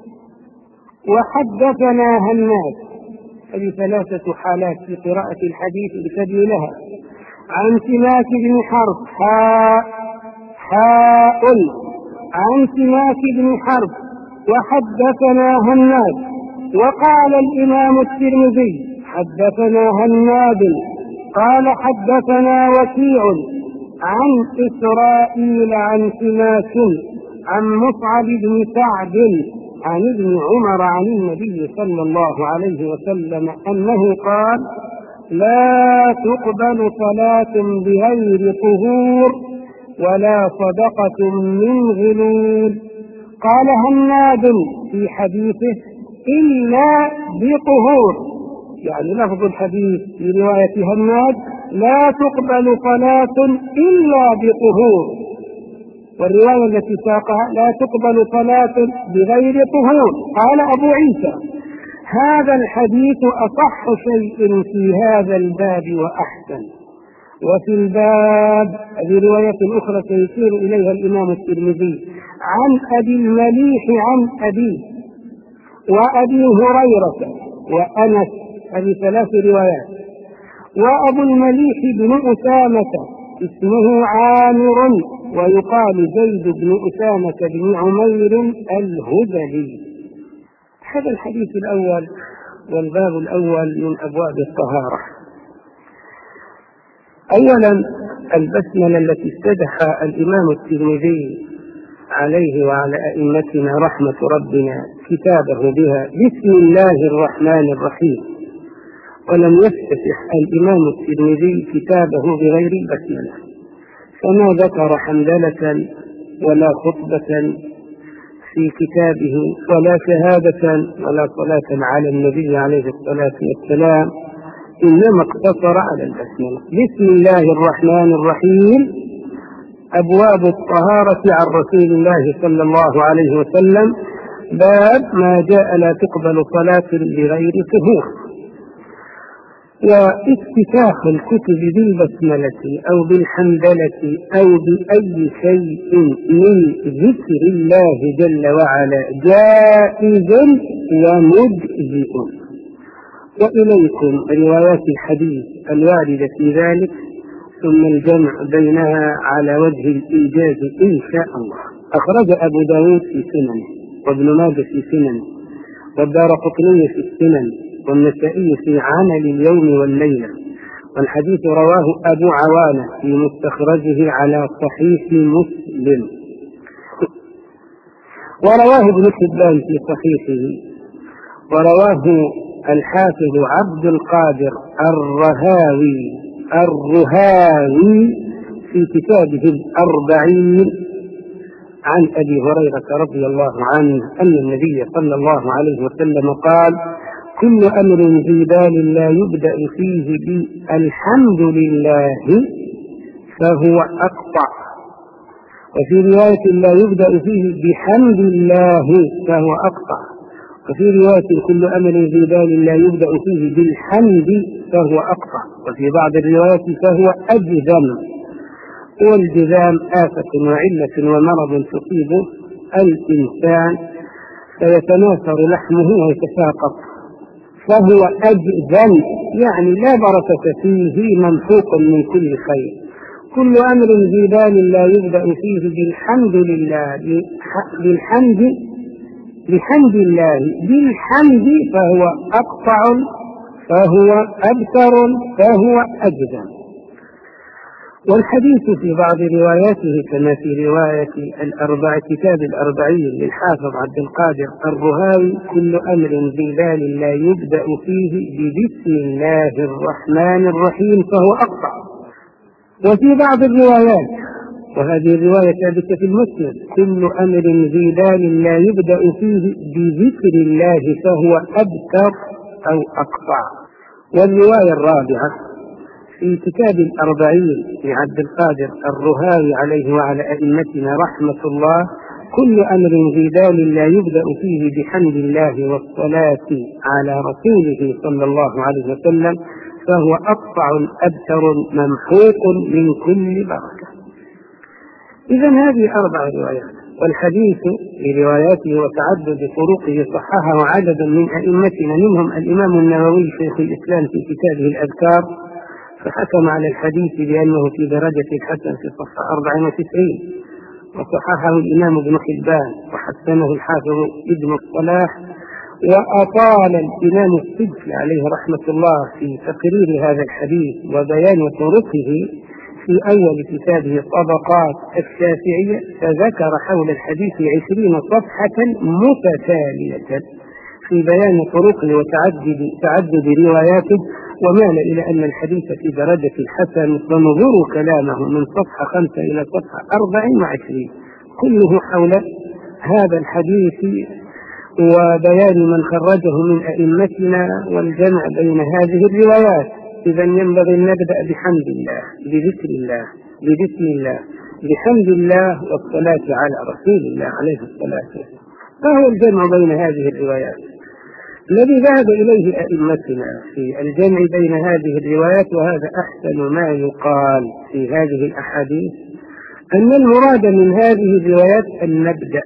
S1: وحدثنا هناد، هذه ثلاثة حالات في قراءة الحديث بتبني لها. عن سماك بن حرب حاء حاء عن سماك بن حرب وحدثنا هناد. وقال الإمام الترمذي حدثنا هناد قال حدثنا وكيع عن إسرائيل عن سماك عن مصعب بن سعد عن ابن عمر عن النبي صلى الله عليه وسلم أنه قال لا تقبل صلاة بغير طهور ولا صدقة من غلول. قال هناد في حديثه إلا بطهور، يعني لفظ الحديث في رواية هناد لا تقبل صلاة إلا بطهور، والرواية التي ساقها لا تقبل صلاة بغير طهور. قال أبو عيسى هذا الحديث أصح شيء في هذا الباب وأحسن. وفي الباب برواية أخرى سيشير إليها الإمام الترمذي عن أبي المليح عن أبي وأبي هريرة وأنس، هذه ثلاث روايات. وأبو المليح بن أسامة اسمه عامر ويقال زيد بن أسامة بن عمير الهذلي. هذا الحديث الأول والباب الأول من أبواب الطهارة. أولا البسملة التي استدحى الإمام الترمذي عليه وعلى أئمتنا رحمة ربنا كتابه بها بسم الله الرحمن الرحيم، ولم يفتتح الإمام الترمذي كتابه بغير البسملة، فما ذكر حمدلة ولا خطبة في كتابه ولا شهادة ولا صلاة على النبي عليه الصلاة والسلام، إنما اقتصر على البسملة. بسم الله الرحمن الرحيم أبواب الطهارة عن رسول الله صلى الله عليه وسلم، باب ما جاء لا تقبل صلاة بغير طهور. وافتتاح الكتب بالبسملة أو بالحمدلة أو بأي شيء من ذكر الله جل وعلا جائز ومجزئ. وإليكم روايات الحديث الواردة في ذلك، ثم الجمع بينها على وجه الإيجاز إن شاء الله. أخرج أبو داود في سننه، وابن ماجه في سننه، والدارقطني في السنن، والنسائي في عمل اليوم والليلة. والحديث رواه أبو عوانة في مستخرجه على صحيح مسلم، ورواه ابن حبان في صحيحه، ورواه الحافظ عبد القادر الرهاوي الرهاوي في كتابه الأربعين عن أبي هريرة رضي الله عنه أن النبي صلى الله عليه وسلم قال: كل أمر ذي بال لا يبدأ فيه بالحمد لله فهو أقطع، وفي رواية لا يبدأ فيه بحمد الله فهو أقطع، وفي رواية كل أمر ذي بال لا يبدأ فيه بالحمد فهو أقطع، وفي بعض الروايات فهو أجذم. والجذام آفة وعلة ومرض تصيب الإنسان فيتناثر لحمه ويتساقط، فهو أجذم يعني لا بركة فيه ممحوق من كل خير. كل أمر ذي بال لا يبدأ فيه بالحمد لله بالحمد بحمد الله بالحمد فهو أقطع فهو أبتر فهو أجذم. والحديث في بعض رواياته كما في رواية الأربع كتاب الأربعين للحافظ عبد القادر الرهاوي: كل أمر ذي بال لا يبدأ فيه ببسم الله الرحمن الرحيم فهو أقطع. وفي بعض الروايات، وهذه الرواية ثابتة في المسند: كل أمر ذي بال لا يبدأ فيه بذكر الله فهو أبتر أو أقطع. والرواية الرابعة في كتاب الأربعين لعبد القادر الرهاوي عليه وعلى أئمتنا رحمة الله: كل أمر ذي بال لا يبدأ فيه بحمد الله والصلاة على رسوله صلى الله عليه وسلم فهو أقطع أبتر ممحوق من كل بركة. إذن هذه أربع روايات، والحديث برواياته وتعدد طرقه صححه عدد من أئمتنا، منهم الإمام النووي شيخ الإسلام في كتابه الأذكار، فحكم على الحديث بأنه في درجة الحسن في صفحة أربعة وتسعين، وصححه الإمام ابن حبان، وحسنه الحافظ ابن الصلاح، وأطال الإمام السجل عليه رحمة الله في تقرير هذا الحديث وبيان طرقه في أول كتابه طبقات الشافعية، فذكر حول الحديث عشرين صفحة متتالية في بيان طرقه وتعدد تعدد رواياته، ومال إلى أن الحديث في درجة الحسن، فنظروا كلامه من صفحة خمسة إلى صفحة أربع وعشرين كله حول هذا الحديث وبيان من خرجه من أئمتنا والجمع بين هذه الروايات. إذا ينبغي أن نبدأ بحمد الله، بذكر الله، ببسم الله، بحمد الله والصلاة على رسول الله عليه الصلاة والسلام. فهو الجمع بين هذه الروايات الذي ذهب إليه أئمتنا في الجمع بين هذه الروايات، وهذا أحسن ما يقال في هذه الأحاديث، أن المراد من هذه الروايات أن نبدأ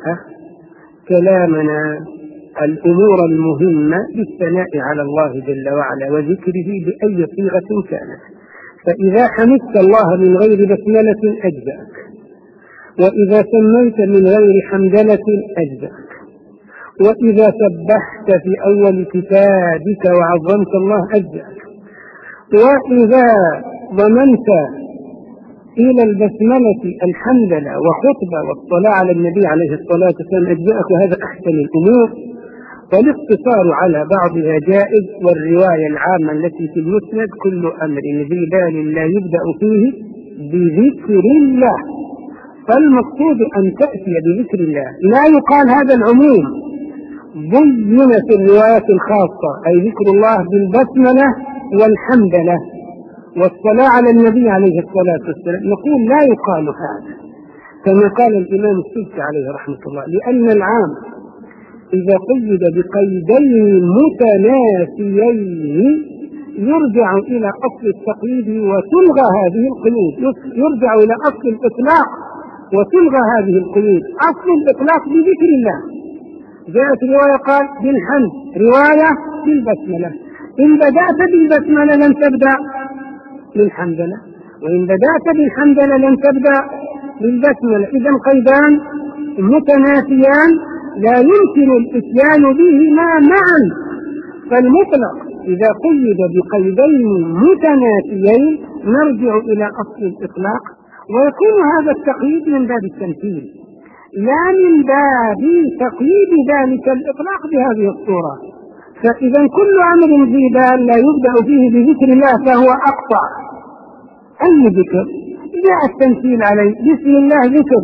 S1: كلامنا الأمور المهمة بالثناء على الله جل وعلا وذكره بأي صيغة كانت. فإذا حمدت الله من غير بسملة أجزأك، وإذا سميت من غير حمدلة أجزأك، وإذا سبحت في أول كتابك وعظمت الله أجزأك، وإذا ضمنت إلى البسملة الحمدلة وخطبة والصلاة على النبي عليه الصلاة والسلام أجزأك، وهذا أحسن الأمور. والاقتصار على بعضها جائز، والرواية العامة التي في المسند كل أمر ذي بال لا يبدأ فيه بذكر الله. فالمقصود أن تأتي بذكر الله، لا يقال هذا العموم ضمن في الروايات الخاصة، أي ذكر الله بالبسملة والحمدلة والصلاة على النبي عليه الصلاة والسلام، نقول لا يقال هذا كما قال الإمام السبكي عليه رحمة الله، لأن العام إذا قيد بقيدين متنافيين يرجع إلى أصل التقييد وتلغى هذه القيود، يرجع إلى أصل الإطلاق وتلغى هذه القيود. أصل الإطلاق بذكر الله، جاءت رواية قال بالحمد، رواية بالبسملة. إن بدأت بالبسملة لن تبدأ بالحمدلة، وإن بدأت بالحمدلة لن تبدأ بالبسملة. إذا قيدان متنافيان لا يمكن الاتيان بهما معا. فالمطلق إذا قيد بقيدين متنافيين نرجع إلى أصل الإطلاق، ويكون هذا التقييد من باب التمثيل لا من باب تقييد ذلك الإطلاق بهذه الصورة. فإذا كل أمر ذي بال لا يبدأ فيه بذكر الله فهو أقطع. أي ذكر جاء التمثيل عليه، بسم الله ذكر،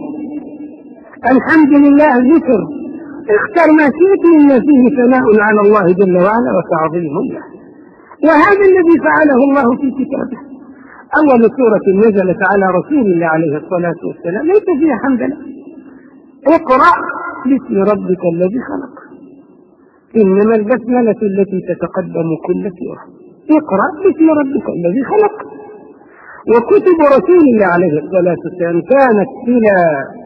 S1: الحمد لله ذكر، اختر ما شئت مما فيه ثناء على الله جل وعلا وتعظيم له. وهذا الذي فعله الله في كتابه. أول سورة نزلت على رسول الله عليه الصلاة والسلام ليس فيها حمدلله، اقرأ باسم ربك الذي خلق، إنما البسملة التي تتقدم كل سورة، اقرأ باسم ربك الذي خلق. وكتب رسول الله عليه الصلاة والسلام كانت إلى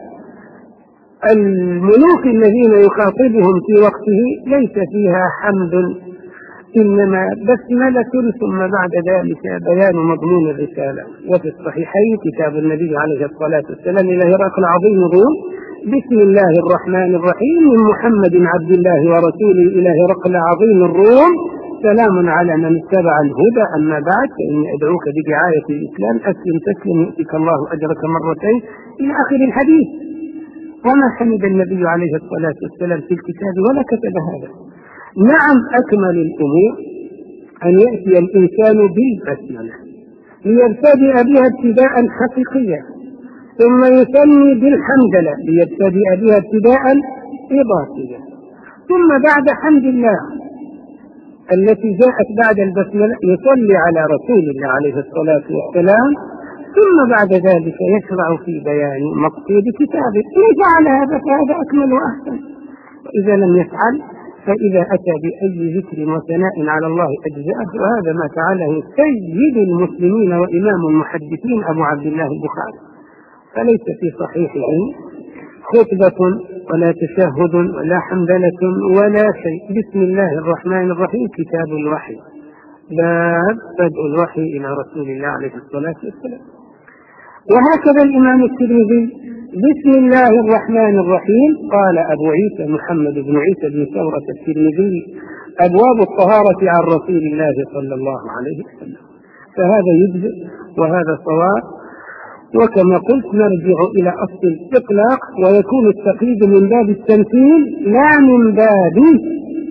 S1: الملوك الذين يخاطبهم في وقته ليس فيها حمد، إنما بسملة ثم بعد ذلك بيان مضمون الرسالة. وفي الصحيحين كتاب النبي عليه الصلاة والسلام إلى هرقل عظيم الروم، بسم الله الرحمن الرحيم من محمد عبد الله ورسوله إلى هرقل عظيم الروم، سلام على من اتبع الهدى، أما بعد فإني أدعوك بدعاية الإسلام، أسلم تسلم يؤتك الله أجرك مرتين، إلى آخر الحديث. وما حمد النبي عليه الصلاة والسلام في الكتاب ولا كتب هذا. نعم، أكمل الأمور أن يأتي الإنسان بالبسملة ليبتدئ بها ابتداء حقيقيا، ثم يسمي بالحمدلة ليبتدئ بها ابتداء إضافيا، ثم بعد حمد الله التي جاءت بعد البسملة يصلي على رسول الله عليه الصلاة والسلام، ثم بعد ذلك يشرع في بيان مقصود كتابه. إن فعل هذا فهذا أكمل وأحسن، وإذا لم يفعل فإذا أتى بأي ذكر وثناء على الله أجزاءه، وهذا ما فعله سيد المسلمين وإمام المحدثين أبو عبد الله البخاري. فليس في صحيحه خطبة ولا تشهد ولا حمدلة ولا شيء، بسم الله الرحمن الرحيم كتاب الوحي، باب بدء الوحي إلى رسول الله عليه الصلاة والسلام. وهكذا الإمام الترمذي بسم الله الرحمن الرحيم، قال أبو عيسى محمد بن عيسى بن ثورة الترمذي أبواب الطهارة عن رسول الله صلى الله عليه وسلم. فهذا يجزئ وهذا صواب. وكما قلت نرجع إلى أصل الإطلاق، ويكون التقييد من باب التمثيل لا من باب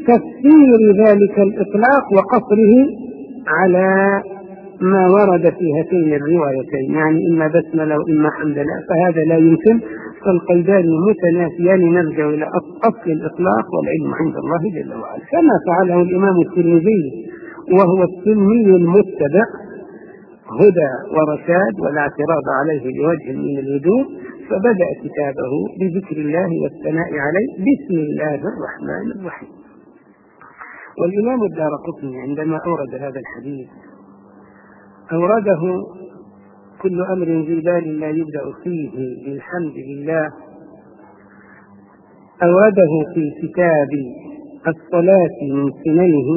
S1: تفسير ذلك الإطلاق وقصره على ما ورد في هاتين الروايتين، يعني إما بسملة وإما حمدلله، فهذا لا يمكن، فالقيدان متنافيان، نرجع إلى أصل الإطلاق والعلم عند الله جل وعلا، كما فعله الإمام الترمذي وهو السني المتبع هدى ورشاد ولا اعتراض عليه بوجه من الوجوه، فبدأ كتابه بذكر الله والثناء عليه بسم الله الرحمن الرحيم. والإمام الدارقطني عندما أورد هذا الحديث أورده كل أمر ذي بال لا يبدأ فيه بالحمد لله، أورده في كتاب الصلاة من سننه،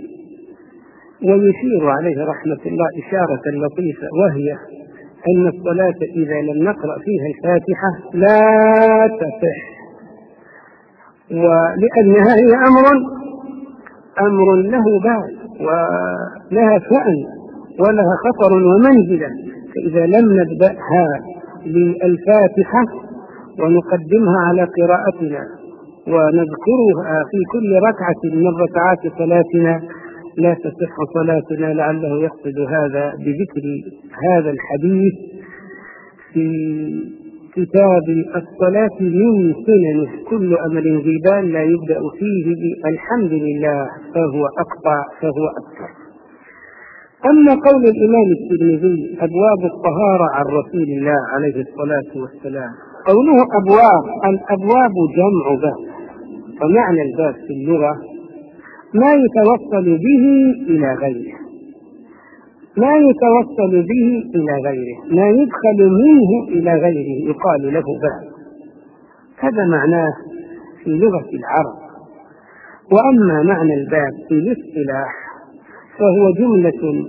S1: ويشير عليه رحمة الله إشارة لطيفة، وهي أن الصلاة إذا لم نقرأ فيها الفاتحة لا تصح، ولأنها هي أمر أمر له بال ولها شأن ولها خطر ومنزلة، فإذا لم نبدأها بالفاتحة ونقدمها على قراءتنا ونذكرها في كل ركعة من ركعات صلاتنا لا تصح صلاتنا. لعله يقصد هذا بذكر هذا الحديث في كتاب الصلاة من سننه كل أمر ذي بال لا يبدأ فيه بالحمد لله فهو أقطع فهو أكثر. أما قول الإمام الترمذي أبواب الطهارة عن رسول الله عليه الصلاة والسلام، قوله أبواب، الأبواب جمع باب، ومعنى الباب في اللغة ما يتوصل به إلى غيره، ما يتوصل به إلى غيره، ما يدخل منه إلى غيره يقال له باب، هذا معناه في لغة العرب. وأما معنى الباب في الاصطلاح فهو جملة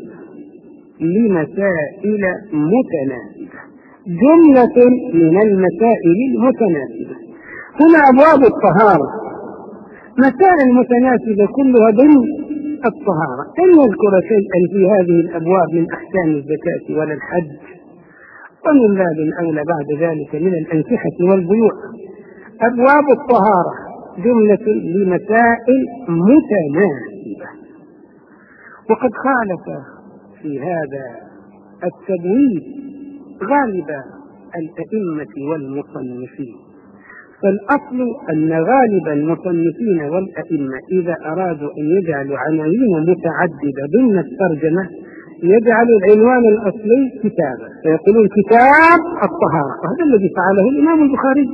S1: لمسائل متناسبة، جملة من المسائل المتناسبة. هنا أبواب الطهارة مسائل متناسبة كلها ضمن الطهارة، لن يذكر شيئا في هذه الأبواب من أحكام الزكاة ولا الحج، ومن باب أولى بعد ذلك من الأنكحة والبيوع. أبواب الطهارة جملة لمسائل متناسبة، وقد خالف في هذا التبويب غالب الأئمة والمصنفين، فالأصل أن غالب المصنفين والأئمة إذا أرادوا أن يجعلوا عناوين متعددة ضمن الترجمة يجعلوا العنوان الأصلي كتابا، فيقولون كتاب الطهارة، وهذا الذي فعله الإمام البخاري.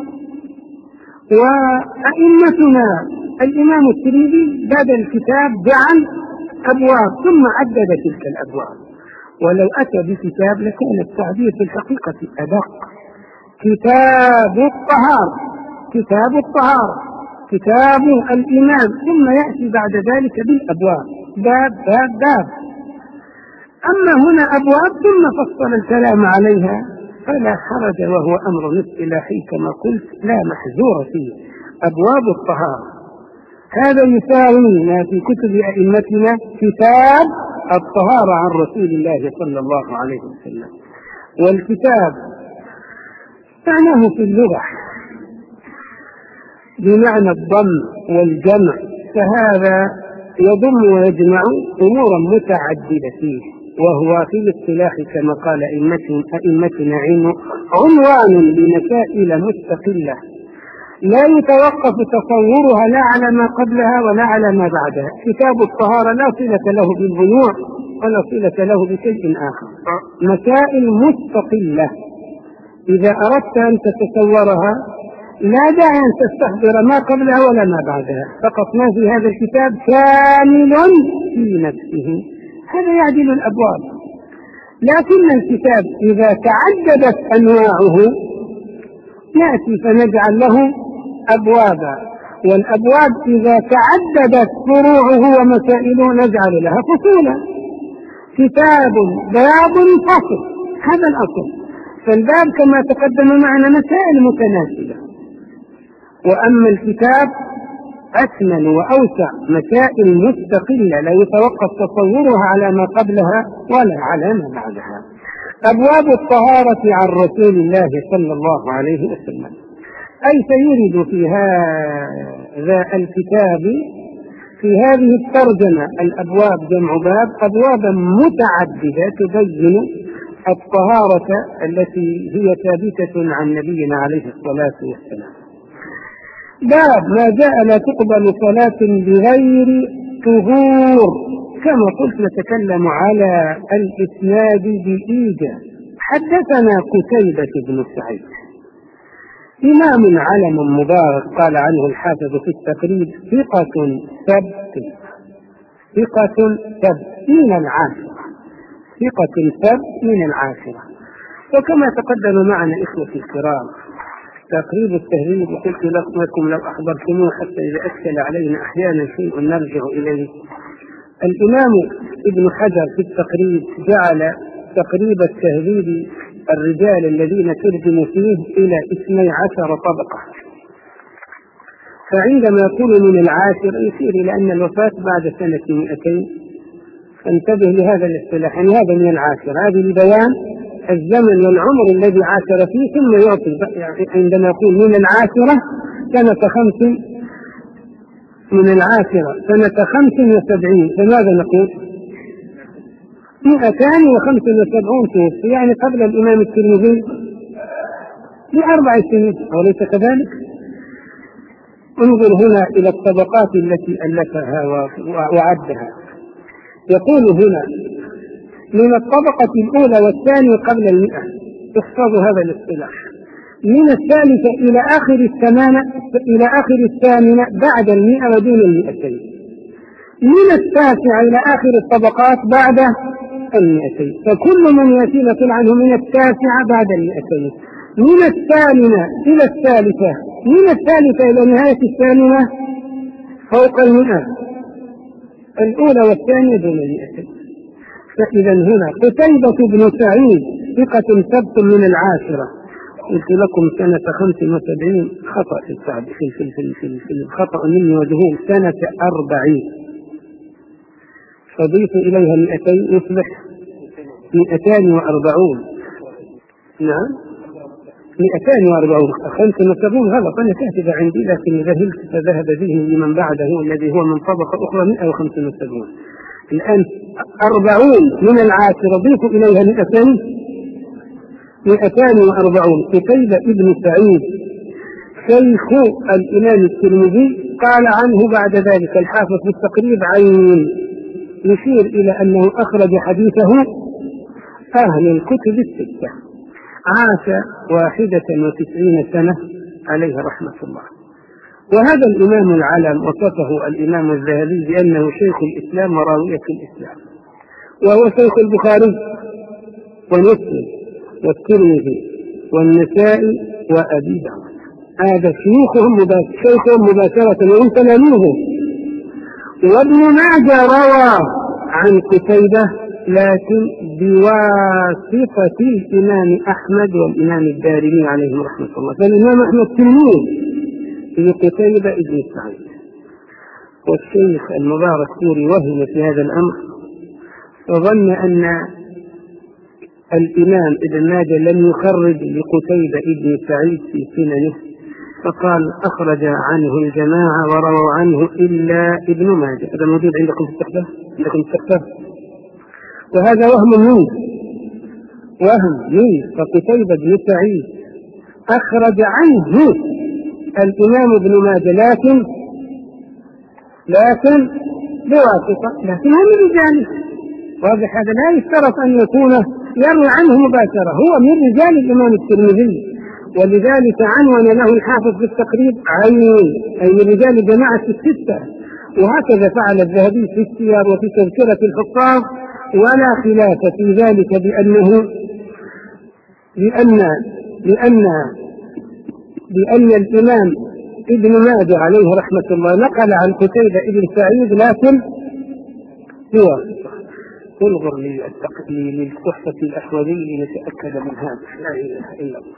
S1: وأئمتنا الإمام الترمذي بدأ الكتاب بعن أبواب ثم عدد تلك الأبواب، ولو أتى بكتاب لكان التعبير في الحقيقة أدق. كتاب الطهارة، كتاب الطهارة، كتاب الإيمان، ثم يأتي بعد ذلك بالأبواب، باب باب باب. أما هنا أبواب ثم فصل الكلام عليها فلا حرج، وهو أمر اصطلاحي كما قلت لا محذور فيه. أبواب الطهارة هذا يساوي ما في كتب أئمتنا كتاب الطهارة عن رسول الله صلى الله عليه وسلم. والكتاب معناه في اللغة بمعنى الضم والجمع، فهذا يضم ويجمع أمورا متعددة فيه، وهو في الاصطلاح كما قال أئمتنا عنوان لمسائل مستقلة لا يتوقف تصورها لا على ما قبلها ولا على ما بعدها. كتاب الطهارة لا صلة له بالبيوع ولا صلة له بشيء آخر، مسائل مستقلة إذا أردت أن تتصورها لا داعي أن تستحضر ما قبلها ولا ما بعدها، فقط ما في هذا الكتاب كامل في نفسه، هذا يعدل الأبواب. لكن الكتاب إذا تعددت أنواعه نأتي فنجعل له أبوابا، والأبواب إذا تعددت فروعه ومسائله نجعل لها فصولا. كتاب باب فصل، هذا الأصل. فالباب كما تقدم معنا مسائل متناسبة، وأما الكتاب أكمل وأوسع، مسائل مستقلة لا يتوقف تصورها على ما قبلها ولا على ما بعدها. أبواب الطهارة عن رسول الله صلى الله عليه وسلم، أي سيرد في هذا الكتاب في هذه الترجمة الأبواب جمع باب، أبوابا متعددة تبين الطهارة التي هي ثابتة عن نبينا عليه الصلاة والسلام. باب ما جاء لا تقبل صلاة بغير طهور. كما قلت نتكلم على الإسناد بإيجاز. حدثنا قتيبة بن سعيد إمام علم مبارك، قال عنه الحافظ في التقريب ثقة ثبت، ثقة ثبت من العاشرة، ثقة ثبت من العاشرة. وكما تقدم معنا إخوتي الكرام تقريب التهذيب، وقلت لكم لو أخبرتموه حتى إذا أشكل علينا أحيانا شيء نرجع إليه. الإمام ابن حجر في التقريب جعل تقريب التهذيب الرجال الذين ترجم فيه إلى اثني عشر طبقة، فعندما يقول من العاشر يشير إلى أن الوفاة بعد سنة مئتين، فانتبه لهذا الاصطلاح، يعني هذا من العاشر، هذه لبيان الزمن والعمر الذي عاشر فيه، ثم يعطي يعني عندما يقول من العاشرة سنة خمس من العاشرة سنة خمس وسبعين، فماذا نقول؟ مئتان وخمس وسبعون توفي، يعني قبل الإمام الترمذي بأربع سنين، أوليس كذلك؟ انظر هنا إلى الطبقات التي ألفها وعدها. يقول هنا من الطبقة الأولى والثانية قبل المئة، احفظوا هذا الاصطلاح، من الثالثة إلى آخر الثمانة إلى آخر الثامنة بعد المئة ودون المئتين، من التاسعة إلى آخر الطبقات بعد المئتين، فكل من يأتي نقول عنه من التاسعة بعد المئتين، من الثامنة إلى الثالثة، من الثالثة إلى نهاية الثامنة فوق المئة، الأولى والثانية دون المئتين. فإذا هنا قتيبة بن سعيد ثقة ثبت من العاشرة، قلت لكم سنة خمس وسبعين، خطأ في التعب في في في في في الخطأ مني وجهول، سنة أربعين، فضيف إليها مئتين يصبح مئتان وأربعون. نعم مئتان وأربعون، خمس وسبعون غلط، أنا كاتبة عندي لكن ذهلت فذهب ذهني لمن بعده الذي هو من طبقة أخرى مئة وخمسة وسبعون. الآن أربعون من العاشرة ضيف إليها مئتين مئتان وأربعون. قتيبة ابن سعيد شيخ الإمام الترمذي، قال عنه بعد ذلك الحافظ في التقريب عين، يشير إلى أنه أخرج حديثه أهل الكتب الستة، عاش واحدة وتسعين سنة عليه رحمة الله. وهذا الإمام العلم وصفه الإمام الذهبي بأنه شيخ الإسلام وراوية الإسلام، وهو شيخ البخاري ومسلم والترمذي والنسائي وأبي داود، هذا شيوخهم شيخهم مباشرة وهم تلاميذه. وابن ماجه روى عن قتيبة لكن بواسطة الإمام أحمد والإمام الدارمي عليهم رحمة الله، فالإمام أحمد تلميذ لقتيبة ابن سعيد. والشيخ المبارك فوري وهم في هذا الأمر، وظن أن الإمام ابن ماجه لم يخرج لقتيبة ابن سعيد في سننه، فقال أخرج عنه الجماعة ورووا عنه إلا ابن ماجه. هذا موجود عندكم في التحفة، عندكم التحفة، وهذا وهم منه، وهم منه. فقتيبة بن سعيد أخرج عنه الإمام ابن ماجه لكن لكن بواسطة، لكن هو من رجاله، واضح هذا، لا يشترط أن يكون يروي عنه مباشرة، هو من رجال الإمام الترمذي، ولذلك عنون له الحافظ في التقريب عين، أي من رجال الجماعة الستة. وهكذا فعل الذهبي في السير وفي تذكرة الحفاظ، ولا خلاف في ذلك بأنه لأن لأن لأن الإمام ابن ماجه عليه رحمة الله نقل عن قتيبة ابن سعيد لكن بواسطة. انظر للتحفة الأحوذي لنتأكد من هذا، لا إله إلا الله.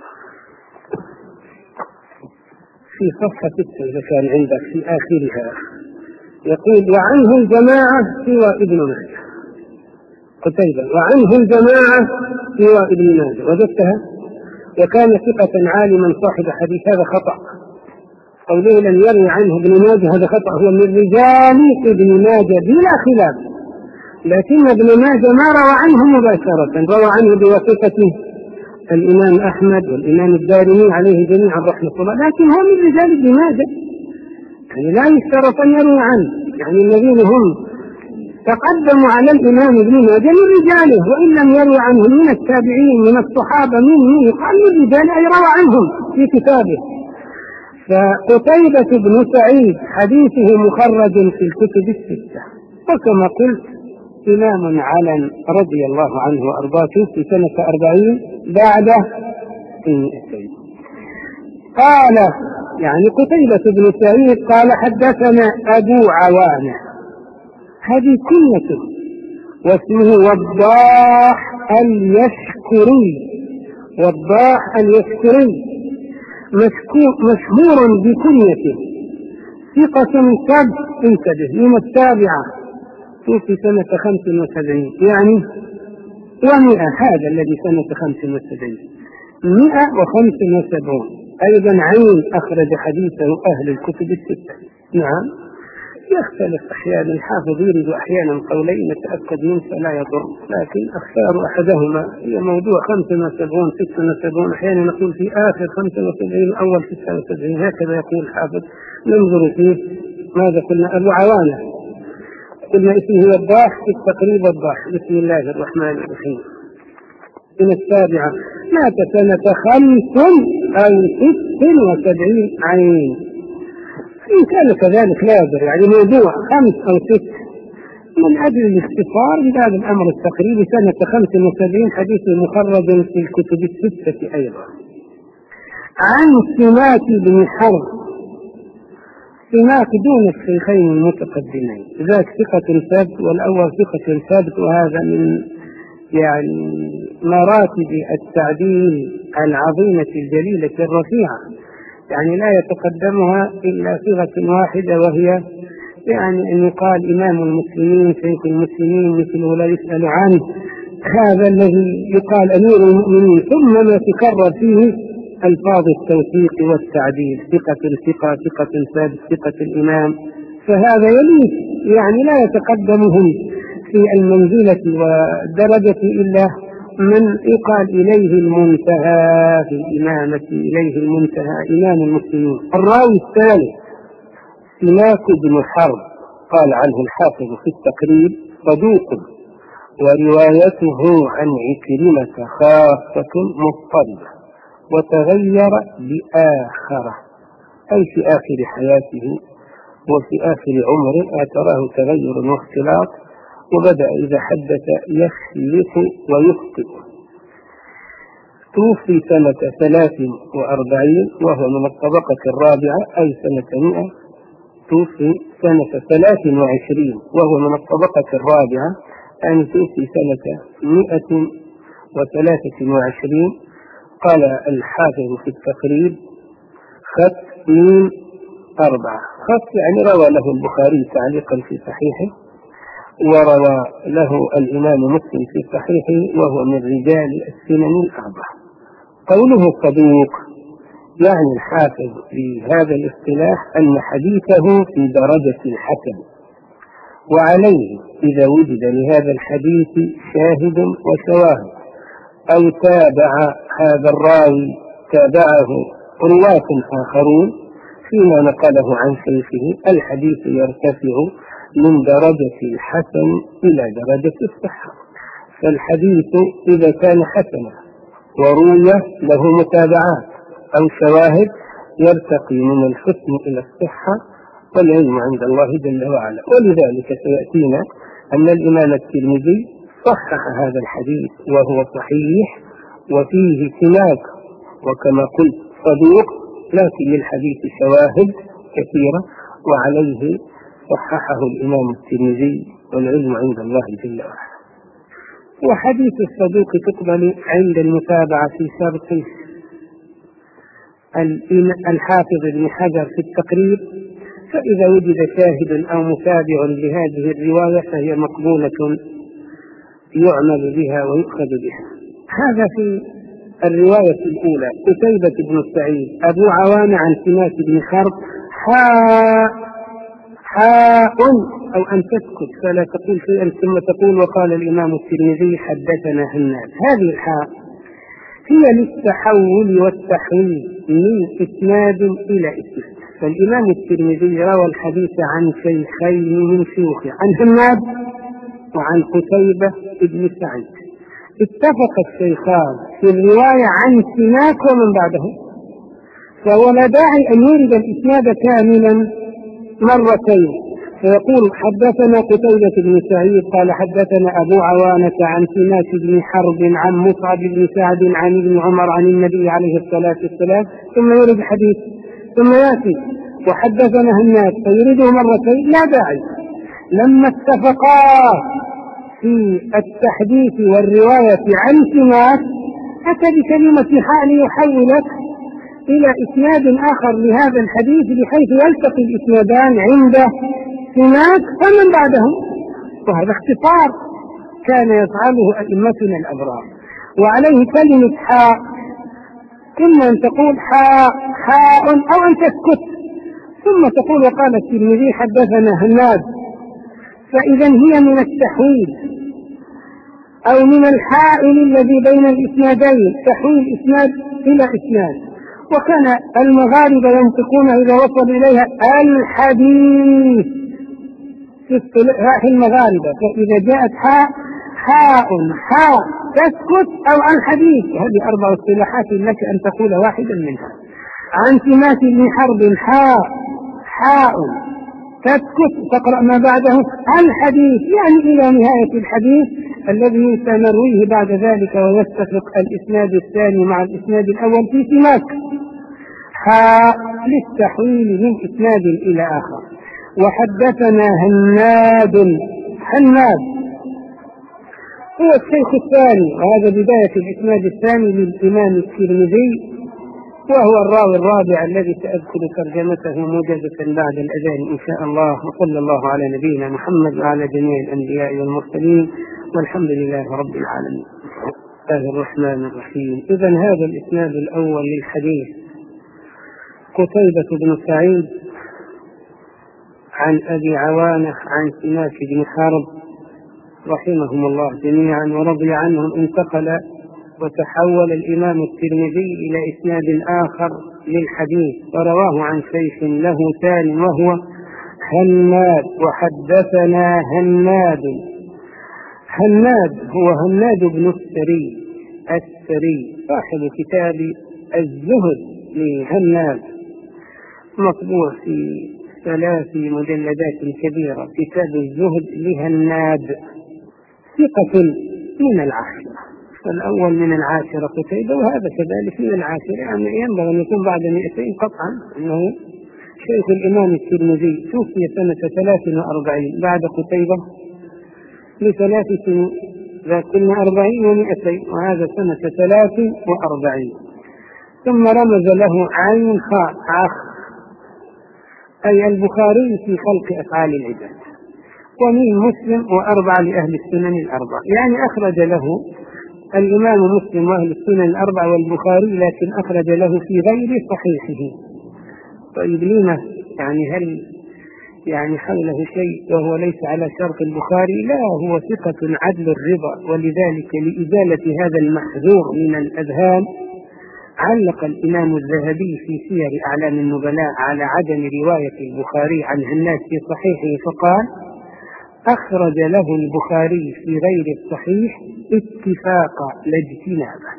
S1: في صفحة ستة إذا كان عندك في آخرها يقول وعنه الجماعة سوى ابن ماجه، قتيبة وعنه الجماعة سوى ابن ماجه، وجدتها؟ وكان ثقة عالما صاحب حديث، هذا خطأ، قوله لم يروي عنه ابن ماجه هذا خطأ، هو من رجال ابن ماجه بلا خلاف، لكن ابن ماجه ما روى عنه مباشرة، روى عنه بواسطة الإمام أحمد والإمام الدارمي عليه جميعا رحمة الله، لكن هو من رجال ابن ماجه، يعني لا يشترط أن يروي عنه، يعني الذين هم تقدموا على الإمام ابن ماجه من رجاله، وإن لم يروي عنه من التابعين من الصحابة من يقال من رجال أي روى عنهم في كتابه. فقتيبة بن سعيد حديثه مخرج في الكتب الستة، وكما قلت إمام علم رضي الله عنه وأرضاه في سنة أربعين بعد مئتين. قال يعني قتيبة بن سعيد قال حدثنا أبو عوانة، هذه كنيته، واسمه وضاح اليشكري، وضاح اليشكري مشهور بكنيته، ثقة ثبت، انتبه، من التابعة، توفي سنة خمس وسبعين يعني ومئة، هذا الذي سنة خمس وسبعين مئة وخمس وسبعون، أيضا عين أخرج حديثه أهل الكتب الستة. نعم يختلف أحيانا، الحافظ يريد أحيانا قولين نتأكد منه فلا يضر، لكن أختار أحدهما، هي موضوع خمسة وسبعون ستة وسبعون، أحيانا نقول في آخر خمسة وسبعين أول ستة وسبعين، هكذا يقول الحافظ. ننظر فيه. ماذا قلنا؟ أبو عوانة، قلنا اسمه وضاح في التقريب وضاح. بسم الله الرحمن الرحيم. من السابعة مات سنة خمس أو ست وسبعين عين، إن كان كذلك لا يضر، يعني موضوع خمس أو ست من أجل الاختصار بهذا الأمر التقريبي سنة خمس وسبعين، حديث مخرج في الكتب الستة أيضا. عن سماك بن حرب، سماك دون الشيخين المتقدمين، ذاك ثقة ثابت والأول ثقة ثابت، وهذا من يعني مراتب التعديل العظيمة الجليلة الرفيعة، يعني لا يتقدمها إلا صيغة واحدة، وهي يعني أن يقال إمام المسلمين شيخ المسلمين مثله لا يسأل عنه، هذا الذي يقال أمير المؤمنين، ثم ما تكرر فيه ألفاظ التوثيق والتعديل، ثقة الثقة، ثقة ثابت، ثقة الإمام، فهذا يليق يعني لا يتقدمهم في المنزلة والدرجة إلا من يقال إليه المنتهى في الإمامة، إليه المنتهى إمام المسلمين. الراوي الثالث سماك بن حرب، قال عنه الحافظ في التقريب صدوق، وروايته عن عكرمة خاصة مضطربة، وتغير بآخرة، أي في آخر حياته وفي آخر عمره اعتراه تغير واختلاط، وبدأ إذا حدث يخلف ويخطئ. توفي سنة ثلاث وأربعين وهو من الطبقة الرابعة، أي سنة مئة. توفي سنة ثلاث وعشرين وهو من الطبقة الرابعة، يعني توفي سنة مئة وثلاثة وعشرين. قال الحافظ في التقريب خط من أربعة، خط يعني روى له البخاري تعليقا في صحيحه، وروى له الإمام مسلم في صحيحه، وهو من رجال السنن الأربعة. قوله صدوق يعني الحافظ في هذا الاصطلاح أن حديثه في درجة الحسن، وعليه إذا وجد لهذا الحديث شاهد وشواهد أو تابع هذا الراوي تابعه رواة آخرون فيما نقله عن شيخه، الحديث يرتفع من درجة الحسن إلى درجة الصحة. فالحديث إذا كان حسنا وروي له متابعات أو شواهد يرتقي من الحسن إلى الصحة، والعلم عند الله جل وعلا. ولذلك سيأتينا أن الإمام الترمذي صحح هذا الحديث وهو صحيح وفيه سماك، وكما قلت صدوق، لكن للحديث شواهد كثيرة، وعليه صححه الإمام الترمذي، والعلم عند الله جل وعلا. وحديث الصدوق تقبل عند المتابعة في شرط الحافظ ابن حجر في التقريب، فإذا وجد شاهد أو متابع لهذه الرواية فهي مقبولة يعمل بها ويؤخذ بها. هذا في الرواية الأولى قتيبة بن سعيد أبو عوانة عن سماك بن حرب حاء حاء أو أن تسكت فلا تقول شيئا ثم تقول وقال الإمام الترمذي حدثنا هناد. هذه الحاء هي للتحول والتحويل من إسناد إلى إسناد. فالإمام الترمذي روى الحديث عن شيخين من شيوخه عن هناد وعن قتيبة بن سعيد. اتفق الشيخان في الرواية عن سماك ومن بعده، فهو لا داعي أن يرد الإسناد كاملا مرتين فيقول حدثنا قتيبة بن سعيد قال حدثنا أبو عوانة عن سماك بن حرب عن مصعب بن سعد عن ابن عمر عن النبي عليه الصلاة والسلام ثم يرد الحديث ثم يأتي وحدثنا هناد فيريده مرتين. لا داعي. لما اتفقا في التحديث والرواية عن سماك أتى بكلمة حاء ليحولك إلى إسناد آخر لهذا الحديث بحيث يلتقي الإسنادان عند سماك فمن بعدهم، وهذا اختصار كان يفعله أئمتنا الأبرار. وعليه كلمة حاء إما أن تقول حاء حاء أو أن تسكت ثم تقول وقال الترمذي حدثنا هناد، فإذا هي من التحويل أو من الحائل الذي بين الإسنادين، تحويل إسناد إلى إسناد. وكان المغاربة ينطقون إذا وصل إليها الحديث في اصطلاح المغاربة، فإذا جاءت حاء حاء حاء تسكت أو الحديث. هذه أربع اصطلاحات لك أن تقول واحدا منها. عن سماك بن حرب حاء حاء تسكت تقرأ ما بعده الحديث، يعني إلى نهاية الحديث الذي سنرويه بعد ذلك ويتفق الإسناد الثاني مع الإسناد الأول في سماك. حاء للتحويل من إسناد إلى آخر. وحدثنا هناد هناد هو الشيخ الثاني، وهذا بداية الإسناد الثاني للإمام الترمذي، وهو الراوي الرابع الذي سأذكر ترجمته موجزة بعد الأذان إن شاء الله. وصلى الله على نبينا محمد وعلى جميع الأنبياء والمرسلين والحمد لله رب العالمين. بسم الله الرحمن الرحيم. إذا هذا الإسناد الأول للحديث قتيبة بن سعيد عن أبي عوانة عن سماك بن حرب رحمهم الله جميعا ورضي عنهم. انتقل وتحول الإمام الترمذي إلى إسناد آخر للحديث ورواه عن شيخ له ثاني وهو هناد. وحدثنا هناد. هناد هو هناد بن السري السري صاحب كتاب الزهد لهناد مطبوع في ثلاث مجلدات كبيرة، كتاب الزهد لهناد، ثقة من العاشرة. فالأول من العاشرة قتيبة وهذا كذلك من العاشرة، يعني ينبغي أن يكون بعد مئتين قطعا، أنه شيخ الإمام الترمذي توفي سنة ثلاث وأربعين بعد قتيبة لثلاث سنين، لكن أربعين ومئتين وهذا سنة ثلاث وأربعين. ثم رمز له عين خاء عخ أي البخاري في خلق أفعال العباد، ومن مسلم وأربعة لأهل السنن الأربعة، يعني أخرج له الإمام مسلم وأهل السنن الأربعة والبخاري، لكن أخرج له في غير صحيحه. طيب لما يعني هل يعني حوله شيء وهو ليس على شرط البخاري؟ لا، هو ثقة عدل الرضا، ولذلك لإزالة هذا المحذور من الأذهان علق الإمام الذهبي في سير أعلام النبلاء على عدم رواية البخاري عن هناد في صحيحه فقال أخرج له البخاري في غير الصحيح اتفاقا لا اجتنابا،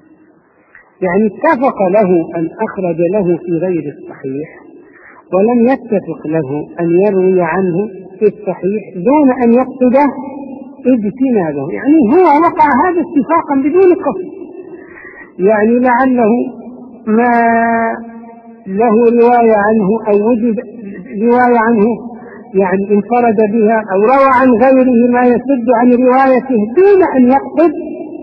S1: يعني اتفق له أن أخرج له في غير الصحيح ولم يتفق له أن يروي عنه في الصحيح دون أن يقصد اجتنابه، يعني هو وقع هذا اتفاقا بدون قصد، يعني لعله ما له رواية عنه أو وجد رواية عنه يعني انفرد بها أو روى عن غيره ما يسد عن روايته دون أن يقصد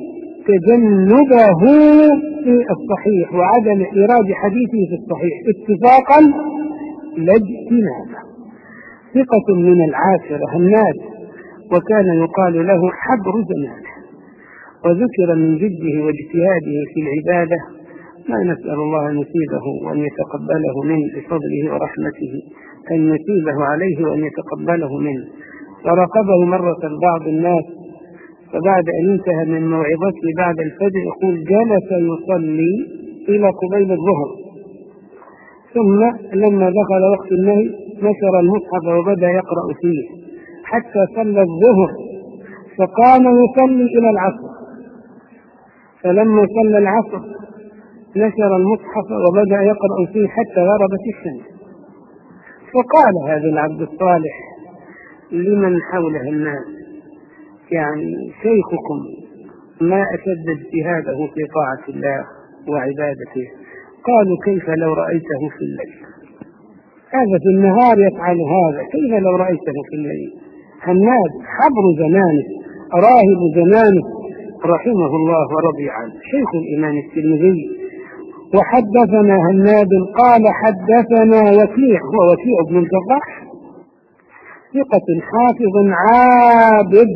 S1: تجنبه في الصحيح وعدم إيراد حديثه في الصحيح اتفاقا لا اجتنابا. ثقة من العاشرة هناد، وكان يقال له حبر زمانه، وذكر من جده واجتهاده في العبادة ما نسأل الله أن يثيبه وأن يتقبله منه بفضله ورحمته، أن يثيبه عليه وأن يتقبله منه. فراقبه مرة بعض الناس، فبعد أن انتهى من موعظته بعد الفجر يقول جلس يصلي إلى قبيل الظهر، ثم لما دخل وقت النهي نشر المصحف وبدأ يقرأ فيه حتى صلى الظهر، فقام يصلي إلى العصر، فلما صلى العصر نشر المصحف وبدأ يقرأ فيه حتى غربت الشمس. فقال هذا العبد الصالح لمن حوله الناس يعني شيخكم ما أشد اجتهاده في طاعة الله وعبادته. قالوا كيف لو رأيته في الليل، هذا في النهار يفعل هذا، كيف لو رأيته في الليل. هناد حبر زمانه راهب زمانه رحمه الله ورضي عنه شيخ الإمام الترمذي. وحدثنا هناد قال حدثنا وكيع، هو وكيع بن الجراح ثقة حافظ عابد،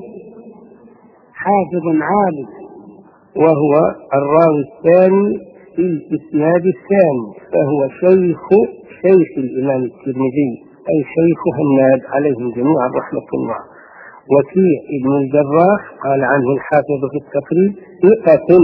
S1: حافظ عابد، وهو الراوي الثاني في الإسناد الثاني، فهو شيخ شيخ الإمام الترمذي أي شيخ هناد عليهم جميعا رحمة الله. وكيع بن الجراح قال عنه الحافظ في التقريب ثقة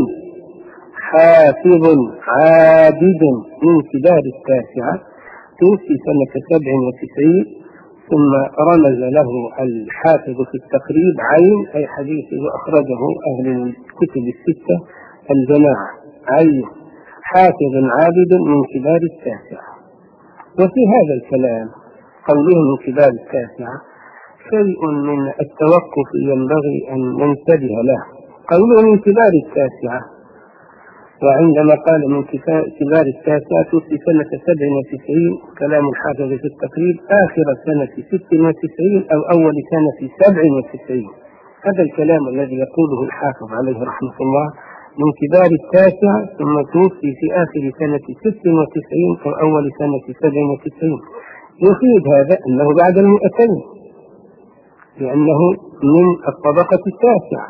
S1: حافظ عابد من كبار التاسعة، توفي سنة سبع وتسعين. ثم رمز له الحافظ في التقريب عين أي حديثه أخرجه أهل الكتب الستة الجماعة، عين حافظ عابد من كبار التاسعة. وفي هذا الكلام قوله من كبار التاسعة شيء من التوقف ينبغي أن ننتبه له. قوله من كبار التاسعة، وعندما قال من كبار التاسعة في سنة سبع وتسعين كلام الحافظ في التقريب آخر سنة ست وتسعين أو أول سنة سبع وتسعين، هذا الكلام الذي يقوله الحافظ عليه رحمة الله من كبار التاسعة ثم توفي في آخر سنة ست وتسعين أو أول سنة سبع وتسعين، يفيد هذا أنه بعد المئتين لأنه من الطبقة التاسعة.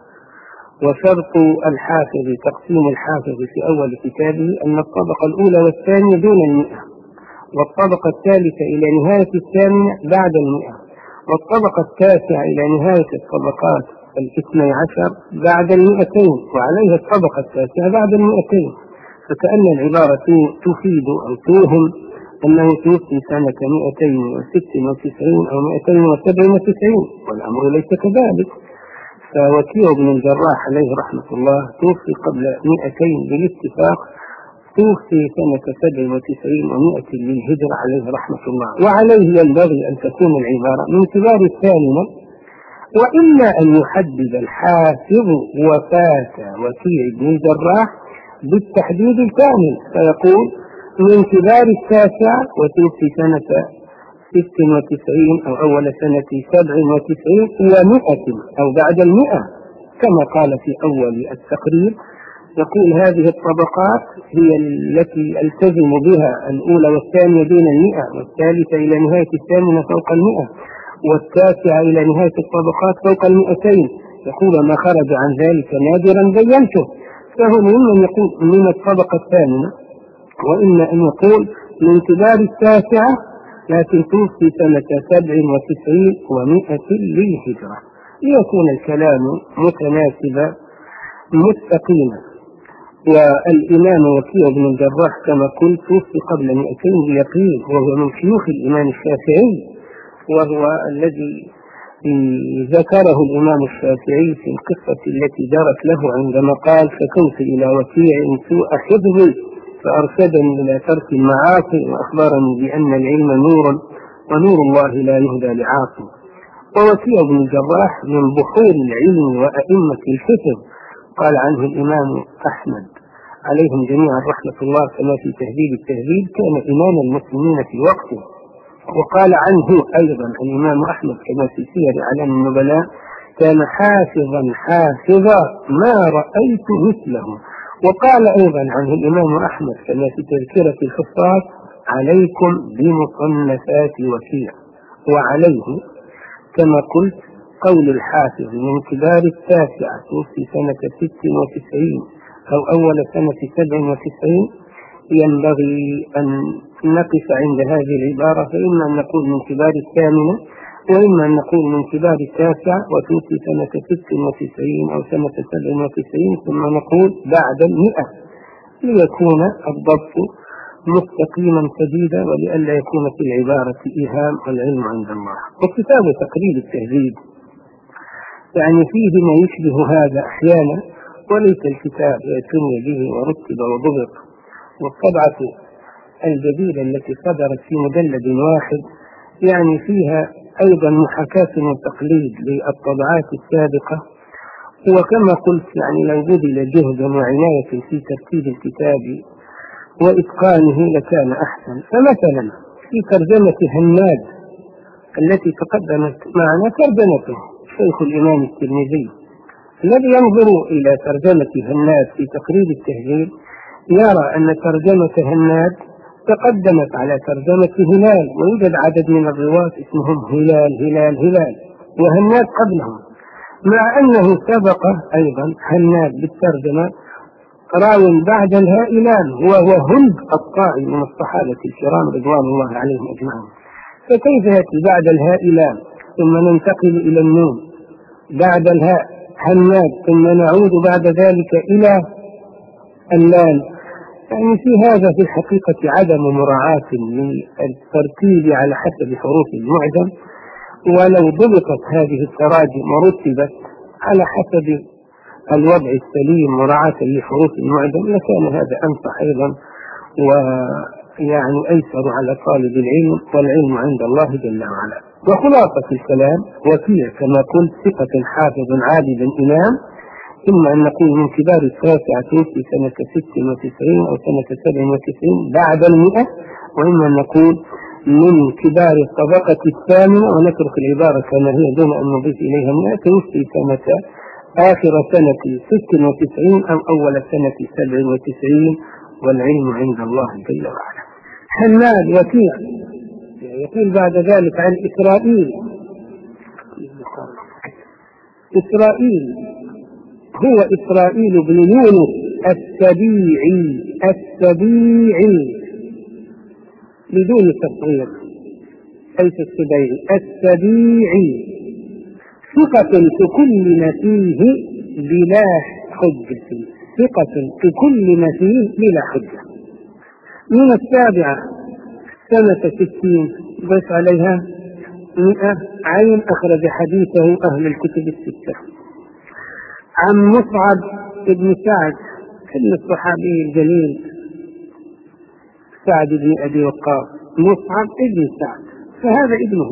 S1: وشرط الحافظ تقسيم الحافظ في أول كتابه أن الطبقة الأولى والثانية دون المئة، والطبقة الثالثة إلى نهاية الثامنة بعد المئة، والطبقة التاسعة إلى نهاية الطبقات الاثني عشر بعد المئتين، وعليها الطبقة التاسعة بعد المئتين. فكأن العبارة تفيد أو توهم أنه توفي سنة مئتين وست وتسعين أو مئتين وسبع وتسعين، والأمر ليس كذلك. فوكيع بن الجراح عليه رحمة الله توفي قبل مئتين بالاتفاق، توفي سنة سبع وتسعين ومئة للهجرة عليه رحمة الله. وعليه ينبغي أن تكون العبارة من كبار الثامنة، وإما أن يحدد الحافظ وفاة وكيع بن الجراح بالتحديد الكامل فيقول من كبار التاسعة وتوفي سنة ست وتسعين أو أول سنة سبع وتسعين ومئة أو بعد المئة، كما قال في أول التقرير يقول هذه الطبقات هي التي التزم بها الأولى والثانية دون المئة، والثالثة إلى نهاية الثامنة فوق المئة، والتاسعة إلى نهاية الطبقات فوق المئتين. يقول ما خرج عن ذلك نادرا بينته. فهو ممن يقول من الطبقة الثامنة، وإما أن يقول من كبار التاسعة لكن توفي سنة سبع وتسعين ومئة للهجرة، ليكون الكلام متناسبا مستقيما. والإمام وكيع بن الجراح كما قلت توفي قبل مئتين بيقين، وهو من شيوخ الإمام الشافعي، وهو الذي ذكره الإمام الشافعي في القصة التي جرت له عندما قال شكوت إلى وكيع سوء حفظي فأرشدني إلى ترك المعاصي وأخبرني بأن العلم نور ونور الله لا يهدى لعاصي. ووكيع بن الجراح من بحور العلم وأئمة الحفظ، قال عنه الإمام أحمد عليهم جميعا رحمة الله كما في تهذيب التهذيب كان إمام المسلمين في وقته. وقال عنه أيضا الإمام أحمد كما في سير أعلام النبلاء كان حافظا حافظا ما رأيت مثله. وقال أيضا عنه الإمام أحمد كما في تذكرة الحفاظ عليكم بمصنفات وكيع، وعليه كما قلت قول الحافظ من كبار التاسعة توفي سنة ست وتسعين أو أول سنة سبع وتسعين، ينبغي أن نقف عند هذه العبارة، فإما أن نقول من كبار الثامنة وإما أن نقول من كبار التاسعة وتوفي سنة ست وتسعين أو سنة سبع وتسعين، ثم نقول بعد المئة ليكون الضبط مستقيما سديدا ولئلا يكون في العبارة إيهام، والعلم عند الله. وكتاب تقريب التهذيب يعني فيه ما يشبه هذا أحيانا، وليس الكتاب يتم به ورتب وضبط. والطبعة الجديدة التي صدرت في مجلد واحد يعني فيها أيضا محاكاة وتقليد للطبعات السابقة. وكما قلت يعني لو بذل جهد وعناية في ترتيب الكتاب وإتقانه لكان أحسن. فمثلا في ترجمة هناد التي تقدمت معنا ترجمته شيخ الإمام الترمذي، الذي ينظر إلى ترجمة هناد في تقريب التهذيب يرى أن ترجمة هناد تقدمت على ترجمة هلال، ويوجد عدد من الرواة اسمهم هلال هلال هلال وهناد قبلهم، مع أنه سبق أيضا هناد بالترجمة راو بعد الهائلان وهو هند الطائي من الصحابة الكرام رضوان الله عليهم أجمعين. فكيف يأتي بعد الهائلان ثم ننتقل إلى النون بعد الهاء هناد ثم نعود بعد ذلك إلى اللام؟ يعني في هذا في الحقيقة عدم مراعاة للترتيب على حسب حروف المعجم. ولو ضبطت هذه التراجم ورتبت على حسب الوضع السليم مراعاة لحروف المعجم لكان هذا أنفع أيضا ويعني أيسر على طالب العلم، والعلم عند الله جل وعلا. وخلاصة الكلام وكيع كما قلت ثقة حافظ عابد إمام، إما أن نقول من كبار التاسعة توفي سنة ست وتسعين أو سنة سبع وتسعين بعد المئة، وإما أن نقول من كبار الطبقة الثامنة ونترك العبارة كما هي دون أن نضيف إليها مئة، توفي سنة آخر سنة ست وتسعين أو أول سنة سبع وتسعين، والعلم عند الله جل وعلا. حناد وكيع يقول بعد ذلك عن إسرائيل. إسرائيل هو إسرائيل بن يونس السبيعي السبيعي بدون تصغير، ليس السبيعي السبيعي، ثقة تكل ما فيه بلا حجة، ثقة تكل ما فيه بلا حجة. من السابعة سنة ستين ضيف عليها مئة عين أخرج حديثه أهل الكتب الستة. عن مصعب بن سعد ابن الصحابي الجليل سعد بن أبي وقاص، مصعب بن سعد فهذا ابنه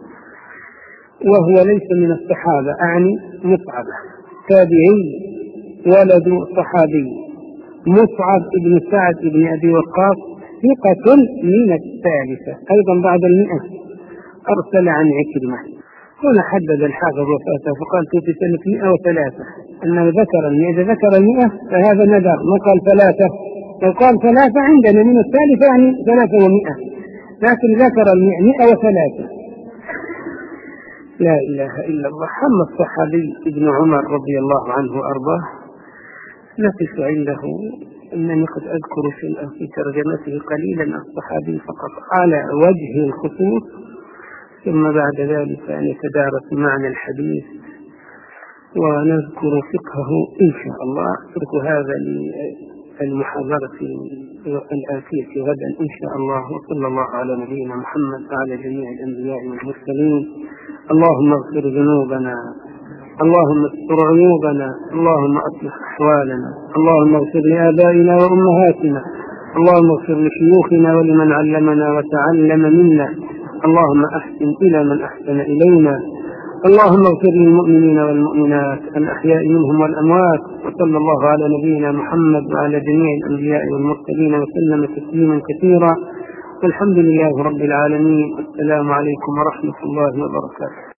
S1: وهو ليس من الصحابة، أعني مصعب تابعي ولد صحابي. مصعب بن سعد بن أبي وقاص ثقة من الثالثة أيضا بعد المئة، أرسل عن عكرمة. هنا حدد الحافظ وفاته فقال في سنة مئة وثلاثة، أنه ذكر المئة، إذا ذكر المئة فهذا ندر، ما قال ثلاثة. لو قال ثلاثة عندنا من الثالثة يعني ثلاثة ومئة، لكن ذكر المئة مئة وثلاثة. لا إله إلا الله. حمى الصحابي ابن عمر رضي الله عنه وأرضاه نقف عنده، أنني قد أذكر شيئا في ترجمته قليلا الصحابي فقط على وجه الخصوص، ثم بعد ذلك نتدارس معنى الحديث ونذكر فقهه إن شاء الله. أترك هذا للمحاضرة الآتية غدا إن شاء الله. وصلى الله على نبينا محمد وعلى جميع الأنبياء والمرسلين. اللهم اغفر ذنوبنا، اللهم استر عيوبنا، اللهم أصلح أحوالنا، اللهم اغفر لآبائنا وأمهاتنا، اللهم اغفر لشيوخنا ولمن علمنا وتعلم منا، اللهم أحسن إلى من أحسن إلينا، اللهم اغفر للمؤمنين والمؤمنات الأحياء منهم والأموات. وصلى الله على نبينا محمد وعلى جميع الأنبياء والمرسلين وسلم تسليما كثيرا، والحمد لله رب العالمين. السلام عليكم ورحمة الله وبركاته.